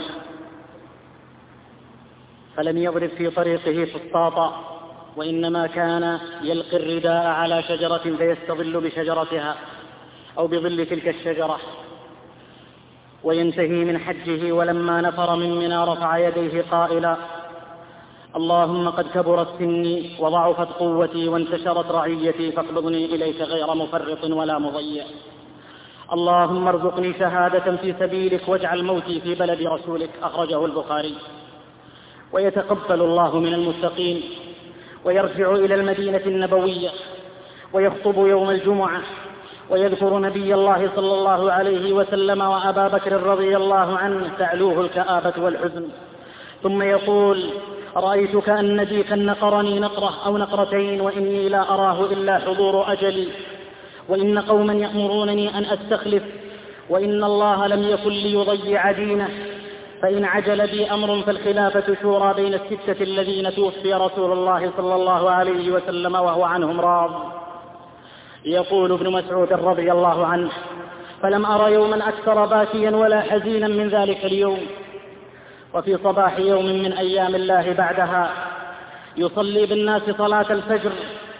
فلم يضرب في طريقه فسطاطا، وإنما كان يلقي الرداء على شجرة فيستظل بشجرتها أو بظل تلك الشجرة وينتهي من حجه. ولما نفر من منى رفع يديه قائلا: اللهم قد كبرت سني وضعفت قوتي وانتشرت رعيتي فاقبضني إليك غير مفرط ولا مضيع. اللهم ارزقني شهادة في سبيلك واجعل موتي في بلد رسولك. أخرجه البخاري. ويتقبل الله من المتقين ويرجع إلى المدينة النبوية ويخطب يوم الجمعة ويذكر نبي الله صلى الله عليه وسلم وأبا بكر رضي الله عنه تعلوه الكآبة والحزن، ثم يقول: رأيت كأن ديكا نقرني نقرة أو نقرتين وإني لا أراه إلا حضور أجلي، وإن قوما يأمرونني أن أستخلف وإن الله لم يكن ليضيع دينه، فإن عجل بي أمر فالخلافة شورى بين الستة الذين توفي رسول الله صلى الله عليه وسلم وهو عنهم راض. يقول ابن مسعود رضي الله عنه: فلم أرى يوما أكثر باكيا ولا حزينا من ذلك اليوم. وفي صباح يوم من أيام الله بعدها يصلي بالناس صلاة الفجر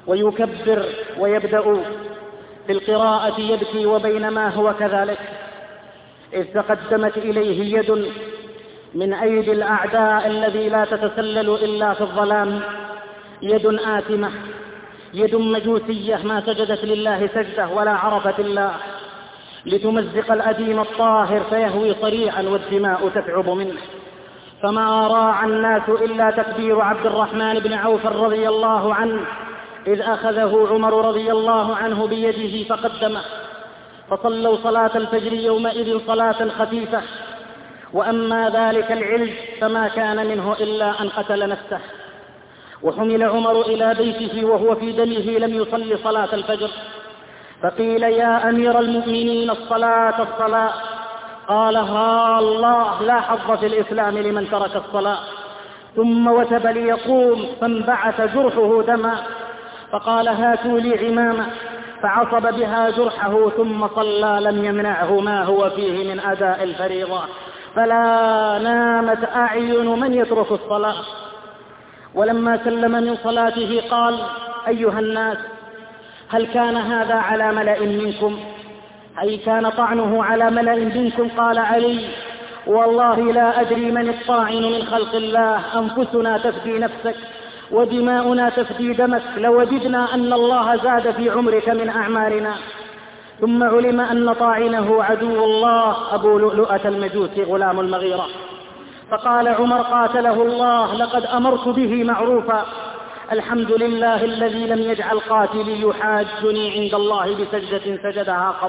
ويكبر ويبدأ في القراءة يبكي، وبينما هو كذلك إذ تقدمت إليه يد من أيدي الأعداء الذي لا تتسلل إلا في الظلام، يد آثمة، يد مجوسية ما سجدت لله سجدة ولا عرفت الله، لتمزق الأديم الطاهر فيهوي صريعا والدماء تتعب منه. فما راعى الناس إلا تكبير عبد الرحمن بن عوف رضي الله عنه إذ أخذه عمر رضي الله عنه بيده فقدمه، فصلوا صلاة الفجر يومئذ صلاة خفيفة. وأما ذلك العلج فما كان منه إلا أن قتل نفسه. وحمل عمر إلى بيته وهو في دمه لم يصلي صلاة الفجر، فقيل يا أمير المؤمنين الصلاة. قال ها الله، لا حظ في الإسلام لمن ترك الصلاة. ثم وتب ليقوم فانبعث جرحه دما، فقال هاتوا لي عمامة، فعصب بها جرحه ثم صلى، لم يمنعه ما هو فيه من أداء الفريضة، فلا نامت أعين من يترك الصلاة. ولما سلم من صلاته قال أيها الناس، هل كان هذا على ملأ منكم؟ أي كان طعنه على ملأ منكم؟ قال علي والله لا أدري من الطاعن من خلق الله، أنفسنا تفدي نفسك ودماؤنا تفدي دمك، لوددنا أن الله زاد في عمرك من أعمارنا. ثم علم أن طاعنه عدو الله أبو لؤلؤة المجوسي غلام المغيرة، فقال عمر قاتله الله لقد أمرت به معروفا، الحمد لله الذي لم يجعل قاتلي يحاجني عند الله بسجدة سجدها قط.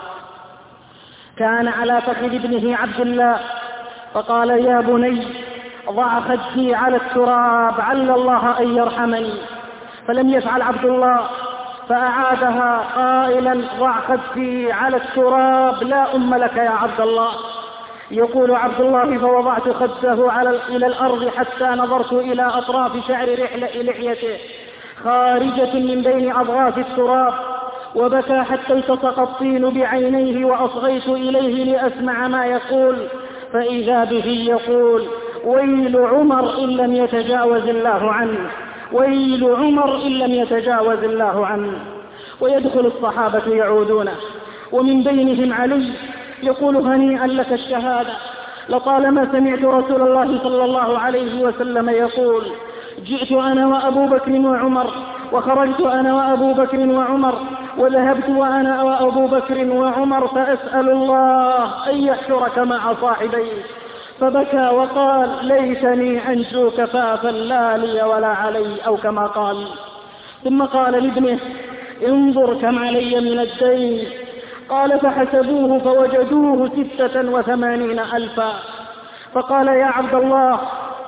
كان على فخذ ابنه عبد الله فقال يا بني ضع خدي على التراب عل الله أن يرحمني، فلم يفعل عبد الله فأعادها قائلا ضع خدي على التراب لا أم لك يا عبد الله. يقول عبد الله فوضعت خده إلى الأرض حتى نظرت إلى أطراف شعر لحيته خارجة من بين أضغاث التراب، وبكى حتى التصق الطين بعينيه، وأصغيت إليه لأسمع ما يقول، فإذا به يقول ويل عمر إن لم يتجاوز الله عنه، ويل عمر إن لم يتجاوز الله عنه. ويدخل الصحابة يعودون، ومن بينهم علي يقول هنيئا لك الشهادة، لطالما سمعت رسول الله صلى الله عليه وسلم يقول جئت أنا وأبو بكر وعمر، وخرجت أنا وأبو بكر وعمر، وذهبت وأنا وأبو بكر وعمر، فأسأل الله أن يحشرك مع صاحبيه. فبكى وقال ليتني أنجو كفافا لا لي ولا علي، أو كما قال. ثم قال لابنه انظر كم علي من الدين. قال فحسبوه فوجدوه 86,000. فقال يا عبد الله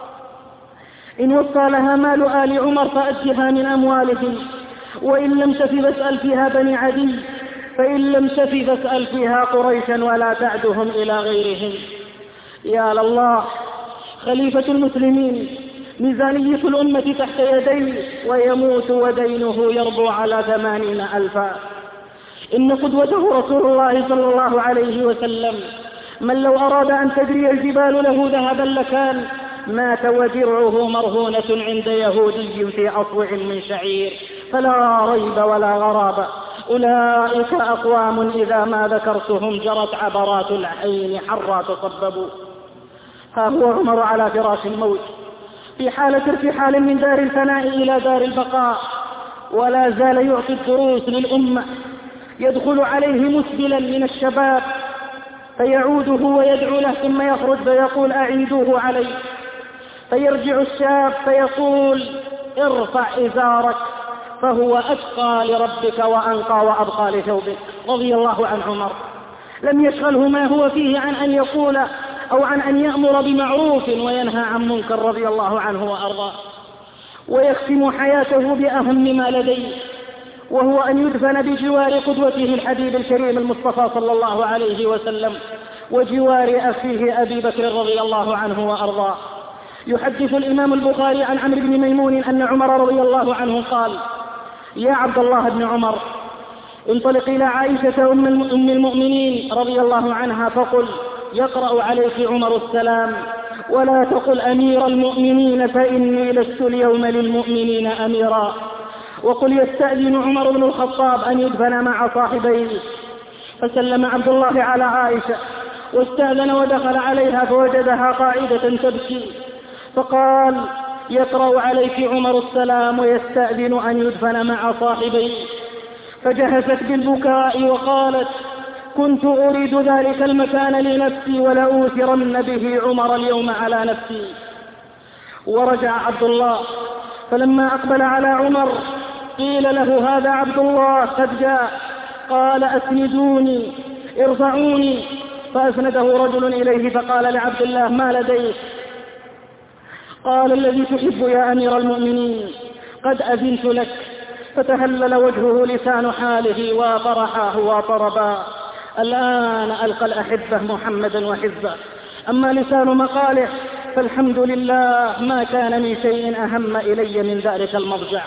إن وصى لها مال آل عمر فأدها من أموالهم، وإن لم تف فاسأل فيها بني عدي، فإن لم تف فاسأل فيها قريشا ولا تعدهم إلى غيرهم. يا لله، خليفة المسلمين ميزانية الأمة تحت يديه، ويموت ودينه يربو على 80,000. إن قدوته رسول الله صلى الله عليه وسلم، من لو أراد أن تجري الجبال له ذهبا لكان، مات ودرعه مرهونة عند يهودي في أصوع من شعير، فلا ريب ولا غرابة، أولئك أقوام إذا ما ذكرتهم جرت عبرات العين حرا تصببوا. ها هو عمر على فراش الموت في حالة ارتحال من دار الفناء إلى دار البقاء، ولا زال يعطي الدروس للأمة. يدخل عليه مسبلا من الشباب فيعوده ويدعو له، ثم يخرج فيقول أعيدوه علي، فيرجع الشاب فيقول ارفع إزارك فهو أتقى لربك وأنقى وأبقى لثوبك. رضي الله عن عمر، لم يشغله ما هو فيه عن أن يقول أو عن أن يأمر بمعروف وينهى عن منكر، رضي الله عنه وأرضاه. ويختم حياته بأهم ما لديه، وهو أن يدفن بجوار قدوته الحبيب الكريم المصطفى صلى الله عليه وسلم، وجوار أخيه أبي بكر رضي الله عنه وأرضاه. يحدث الإمام البخاري عن عمرو بن ميمون أن عمر رضي الله عنه قال يا عبد الله بن عمر انطلق إلى عائشة أم المؤمنين رضي الله عنها فقل يقرأ عليك عمر السلام، ولا تقل أمير المؤمنين فإني لست اليوم للمؤمنين أميرا، وقل يستأذن عمر بن الخطاب أن يدفن مع صاحبيه. فسلم عبد الله على عائشة واستأذن ودخل عليها فوجدها قاعدة تبكي، فقال: يقرأ عليك عمر السلام ويستأذن أن يدفن مع صاحبيه. فجهست بالبكاء وقالت: كنت أريد ذلك المكان لنفسي ولأوثرن به عمر اليوم على نفسي. ورجع عبد الله، فلما أقبل على عمر قيل له: هذا عبد الله قد جاء. قال: أسندوني، ارفعوني. فأسنده رجل إليه فقال لعبد الله: ما لديك؟ قال: الذي تحب يا أمير المؤمنين، قد أذنت لك. فتهلل وجهه لسان حاله وفرحاه وطربا: الآن ألقى الأحبة محمدا وحزبه. أما لسان مقاله فالحمد لله ما كان من شيء أهم إلي من ذلك المضجع.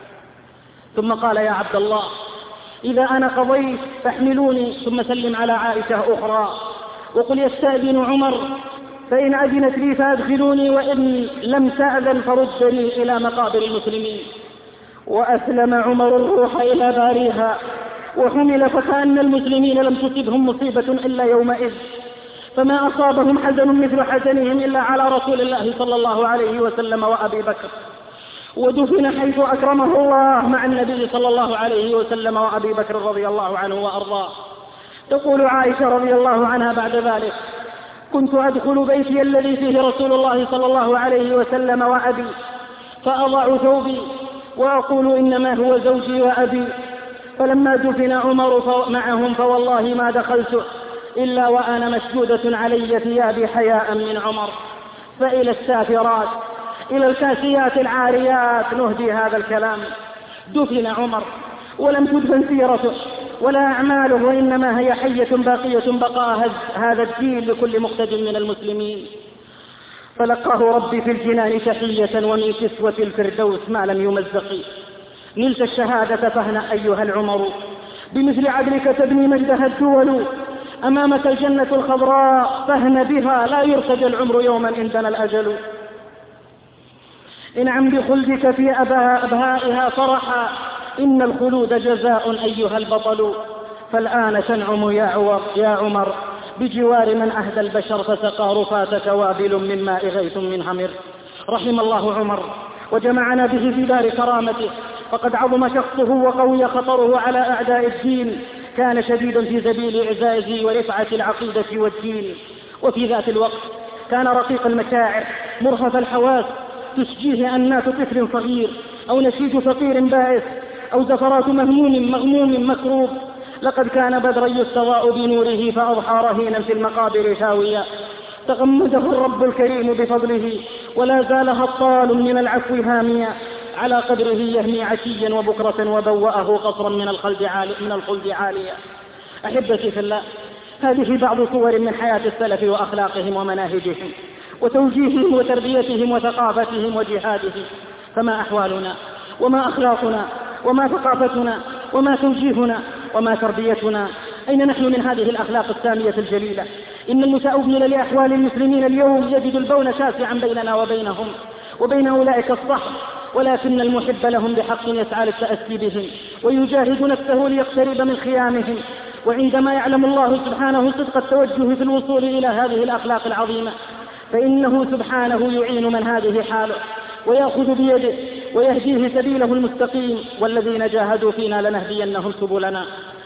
ثم قال: يا عبد الله، إذا أنا قضيت فاحملوني. ثم سلم على عائشة أخرى وقل يستأذن عمر، فإن أذنت لي فأدخلوني، وإن لم تأذن فردني إلى مقابر المسلمين. وأسلم عمر الروح إلى باريها وحمل، فكأن المسلمين لم تصبهم مصيبة إلا يومئذ، فما أصابهم حزن مثل حزنهم إلا على رسول الله صلى الله عليه وسلم وأبي بكر. ودفن حيث أكرمه الله مع النبي صلى الله عليه وسلم وأبي بكر رضي الله عنه وأرضاه. تقول عائشة رضي الله عنها بعد ذلك: كنت أدخل بيتي الذي فيه رسول الله صلى الله عليه وسلم وأبي، فأضع ثوبي وأقول: إنما هو زوجي وأبي. فلما دفن عمر معهم فوالله ما دخلت إلا وأنا مسجودة علي ثيابي حياء من عمر. فإلى السافرات إلى الكاسيات العاريات نهدي هذا الكلام. دفن عمر ولم تدفن سيرته ولا أعماله، وإنما هي حية باقية بقاء هذا الدين لكل مقتد من المسلمين. فلقاه ربي في الجنان تحية ومن كسوة الفردوس ما لم يمزق. نلت الشهادة فاهنأ أيها العمر، بمثل عدلك تبني مجدها الدول. أمامك الجنة الخضراء فاهن بها، لا يرتجى العمر يوما إن دنا الأجل. انعم بخلدك في أبهائها فرحا، إن الخلود جزاء أيها البطل. فالآن تنعم يا عمر بجوار من أهدى البشر، فسقى رفاتك وابل من ماء غيث من همر. رحم الله عمر وجمعنا به في دار كرامته، فقد عظم شخصه وقوي خطره على أعداء الدين. كان شديدا في سبيل إعزاز ورفعة العقيدة والدين، وفي ذات الوقت كان رقيق المشاعر مرهف الحواس، تشجيه أنات طفل صغير أو نشيد فقير بائس أو زفرات مهموم مغموم مكروب. لقد كان بدرا يستضاء بنوره فأضحى رهينا في المقابر هاويا. تغمده الرب الكريم بفضله ولا زال هطال من العفو هاميا. على قدره يهمي عشيا وبكرة وبوأه قصرا من الخلد عاليا. أحبتي في الله، هذه بعض صور من حياة السلف وأخلاقهم ومناهجهم وتوجيههم وتربيتهم وثقافتهم وجهادهم. فما أحوالنا وما أخلاقنا وما ثقافتنا وما توجيهنا وما تربيتنا؟ أين نحن من هذه الأخلاق السامية الجليلة؟ إن المتأمل لأحوال المسلمين اليوم يجد البون شاسعا بيننا وبينهم وبين أولئك الصحب، ولكن المحب لهم بحق يسعى للتأسي بهم ويجاهد نفسه ليقترب من خيامهم. وعندما يعلم الله سبحانه صدق التوجه في الوصول إلى هذه الأخلاق العظيمة، فإنه سبحانه يعين من هذه حاله ويأخذ بيده ويهديه سبيله المستقيم. والذين جاهدوا فينا لنهدينهم سبلنا.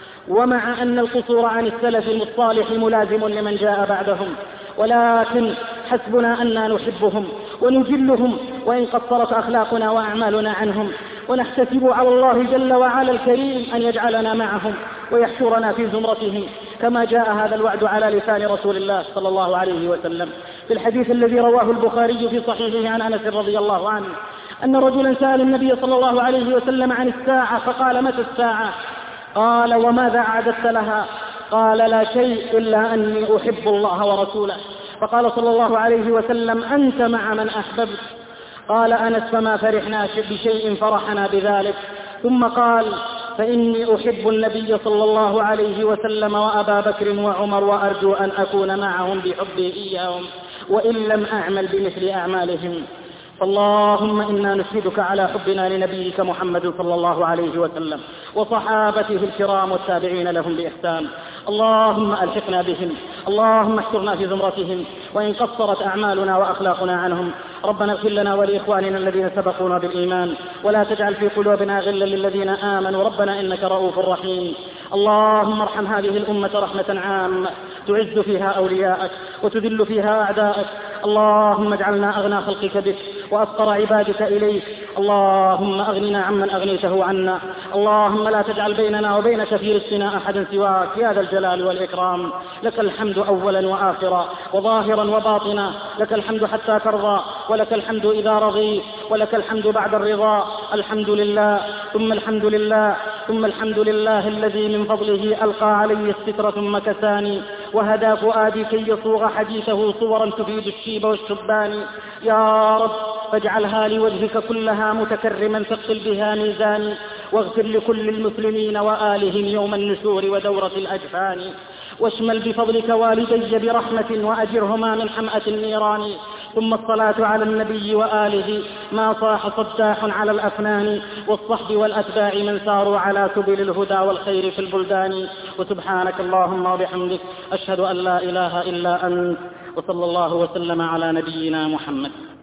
ومع أن القصور عن السلف الصالح ملازم لمن جاء بعدهم، ولكن حسبنا أننا نحبهم ونجلهم وإن قصرت أخلاقنا وأعمالنا عنهم، ونحتسب على الله جل وعلا الكريم أن يجعلنا معهم ويحشرنا في زمرتهم، كما جاء هذا الوعد على لسان رسول الله صلى الله عليه وسلم في الحديث الذي رواه البخاري في صحيحه عن أنس رضي الله عنه أن رجلا سأل النبي صلى الله عليه وسلم عن الساعة، فقال: متى الساعة؟ قال: وماذا أعددت لها؟ قال: لا شيء إلا أني أحب الله ورسوله. فقال صلى الله عليه وسلم: أنت مع من أحببت. قال أنس: فما فرحنا بشيء فرحنا بذلك. ثم قال: فإني أحب النبي صلى الله عليه وسلم وأبا بكر وعمر، وأرجو أن أكون معهم بحبي إياهم وإن لم أعمل بمثل أعمالهم. اللهم إنا نشهدك على حبنا لنبيك محمد صلى الله عليه وسلم وصحابته الكرام والتابعين لهم بإحسان. اللهم ألحقنا بهم، اللهم احشرنا في زمرتهم، وإن قصرت أعمالنا وأخلاقنا عنهم. ربنا اغفر لنا ولإخواننا الذين سبقونا بالإيمان، ولا تجعل في قلوبنا غلا للذين آمنوا ربنا إنك رؤوف رحيم. اللهم ارحم هذه الأمة رحمة عامة تعز فيها أولياءك وتذل فيها أعداءك. اللهم اجعلنا أغنى خلقك بك وأفقر عبادك إليك. اللهم أغننا عمن أغنيته عنا. اللهم لا تجعل بيننا وبينك في رزقنا أحدا سواك يا ذا الجلال والإكرام. لك الحمد أولا وآخرا وظاهرا وباطنا، لك الحمد حتى ترضى، ولك الحمد إذا رضيت، ولك الحمد بعد الرضا. الحمد لله ثم الحمد لله ثم الحمد لله الذي من فضله ألقى علي الستر ثم كساني، وهدى فؤادي كي يصوغ حديثه صورا تفيد الشيب والشبان. يا رب فاجعلها لوجهك كلها متكرما ثقل بها ميزاني، واغفر لكل المسلمين وآلهم يوم النشور ودورة الأجفان. واشمل بفضلك والدي برحمة وأجرهما من حمأة النيران. ثم الصلاة على النبي وآله ما صاح صداح على الأفنان، والصحب والأتباع من ساروا على سبل الهدى والخير في البلدان. وسبحانك اللهم وبحمدك أشهد أن لا إله إلا أنت، وصلى الله وسلم على نبينا محمد.